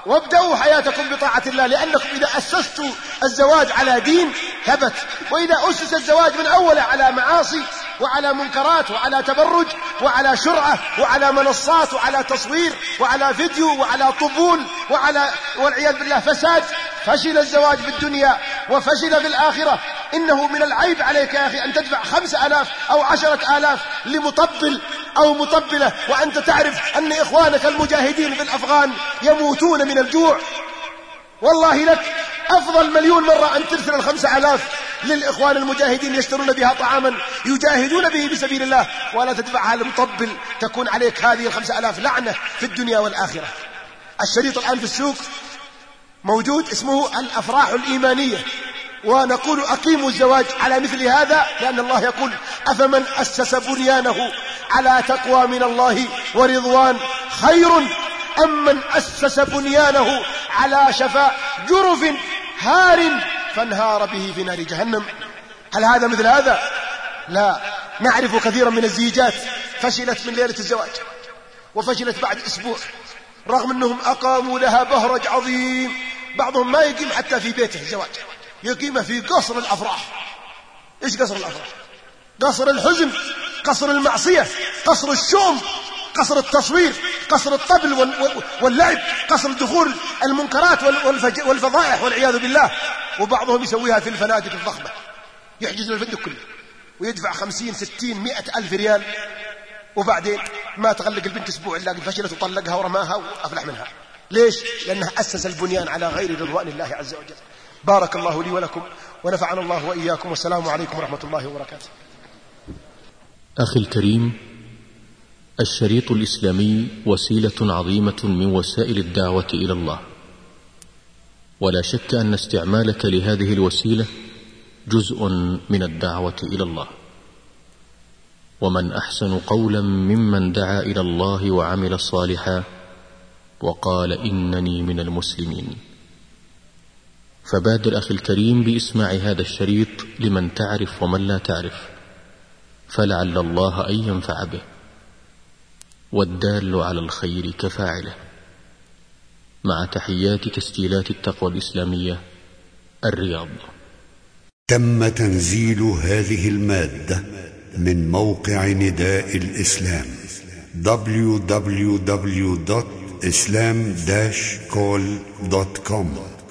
وابدأوا حياتكم بطاعة الله، لأنكم إذا أسستوا الزواج على دين ثبت، وإذا أسس الزواج من أوله على معاصي وعلى منكرات وعلى تبرج وعلى شرعة وعلى منصات وعلى تصوير وعلى فيديو وعلى طبول وعلى والعياذ بالله فساد، فشل الزواج في الدنيا وفشل في الآخرة. إنه من العيب عليك يا أخي أن تدفع 5,000 أو 10,000 لمطبل أو مطبلة، وأنت تعرف أن إخوانك المجاهدين في الأفغان يموتون من الجوع. والله لك أفضل مليون مرة أن ترسل 5,000 للإخوان المجاهدين يشترون بها طعاما يجاهدون به بسبيل الله، ولا تدفعها لمطبل تكون عليك هذه 5,000 لعنة في الدنيا والآخرة. الشريط الآن في السوق موجود اسمه الأفراح الإيمانية، ونقول أقيموا الزواج على مثل هذا، لأن الله يقول أفمن أسس بنيانه على تقوى من الله ورضوان خير أم من أسس بنيانه على شفا جرف هار فانهار به في نار جهنم. هل هذا مثل هذا؟ لا. نعرف كثيرا من الزيجات فشلت من ليلة الزواج وفشلت بعد أسبوع، رغم أنهم أقاموا لها بهرج عظيم. بعضهم ما يقيم حتى في بيته الزواج، يقيمه في قصر الأفراح. إيش قصر الأفراح؟ قصر الحزن، قصر المعصية، قصر الشوم، قصر التصوير، قصر الطبل واللعب، قصر دخول المنكرات والفضائح والعياذ بالله. وبعضهم يسويها في الفنادق الضخمة، يحجز الفندق كله ويدفع 50 60 100 ألف ريال، وبعدين ما تغلق البنت أسبوع إلا فشلت وطلقها ورماها وأفلح منها. ليش؟ لأنها أسس البنيان على غير رضوان الله عز وجل. بارك الله لي ولكم ونفعنا الله وإياكم، والسلام عليكم ورحمة الله وبركاته. أخي الكريم، الشريط الإسلامي وسيلة عظيمة من وسائل الدعوة إلى الله، ولا شك أن استعمالك لهذه الوسيلة جزء من الدعوة إلى الله. ومن أحسن قولا ممن دعا إلى الله وعمل صالحا وقال إنني من المسلمين. فبادر أخي الكريم بإسماع هذا الشريط لمن تعرف ومن لا تعرف، فلعل الله أن ينفع به، والدال على الخير كفاعله. مع تحيات تسجيلات التقوى الإسلامية، الرياض. تم تنزيل هذه المادة من موقع نداء الإسلام www.islam-call.com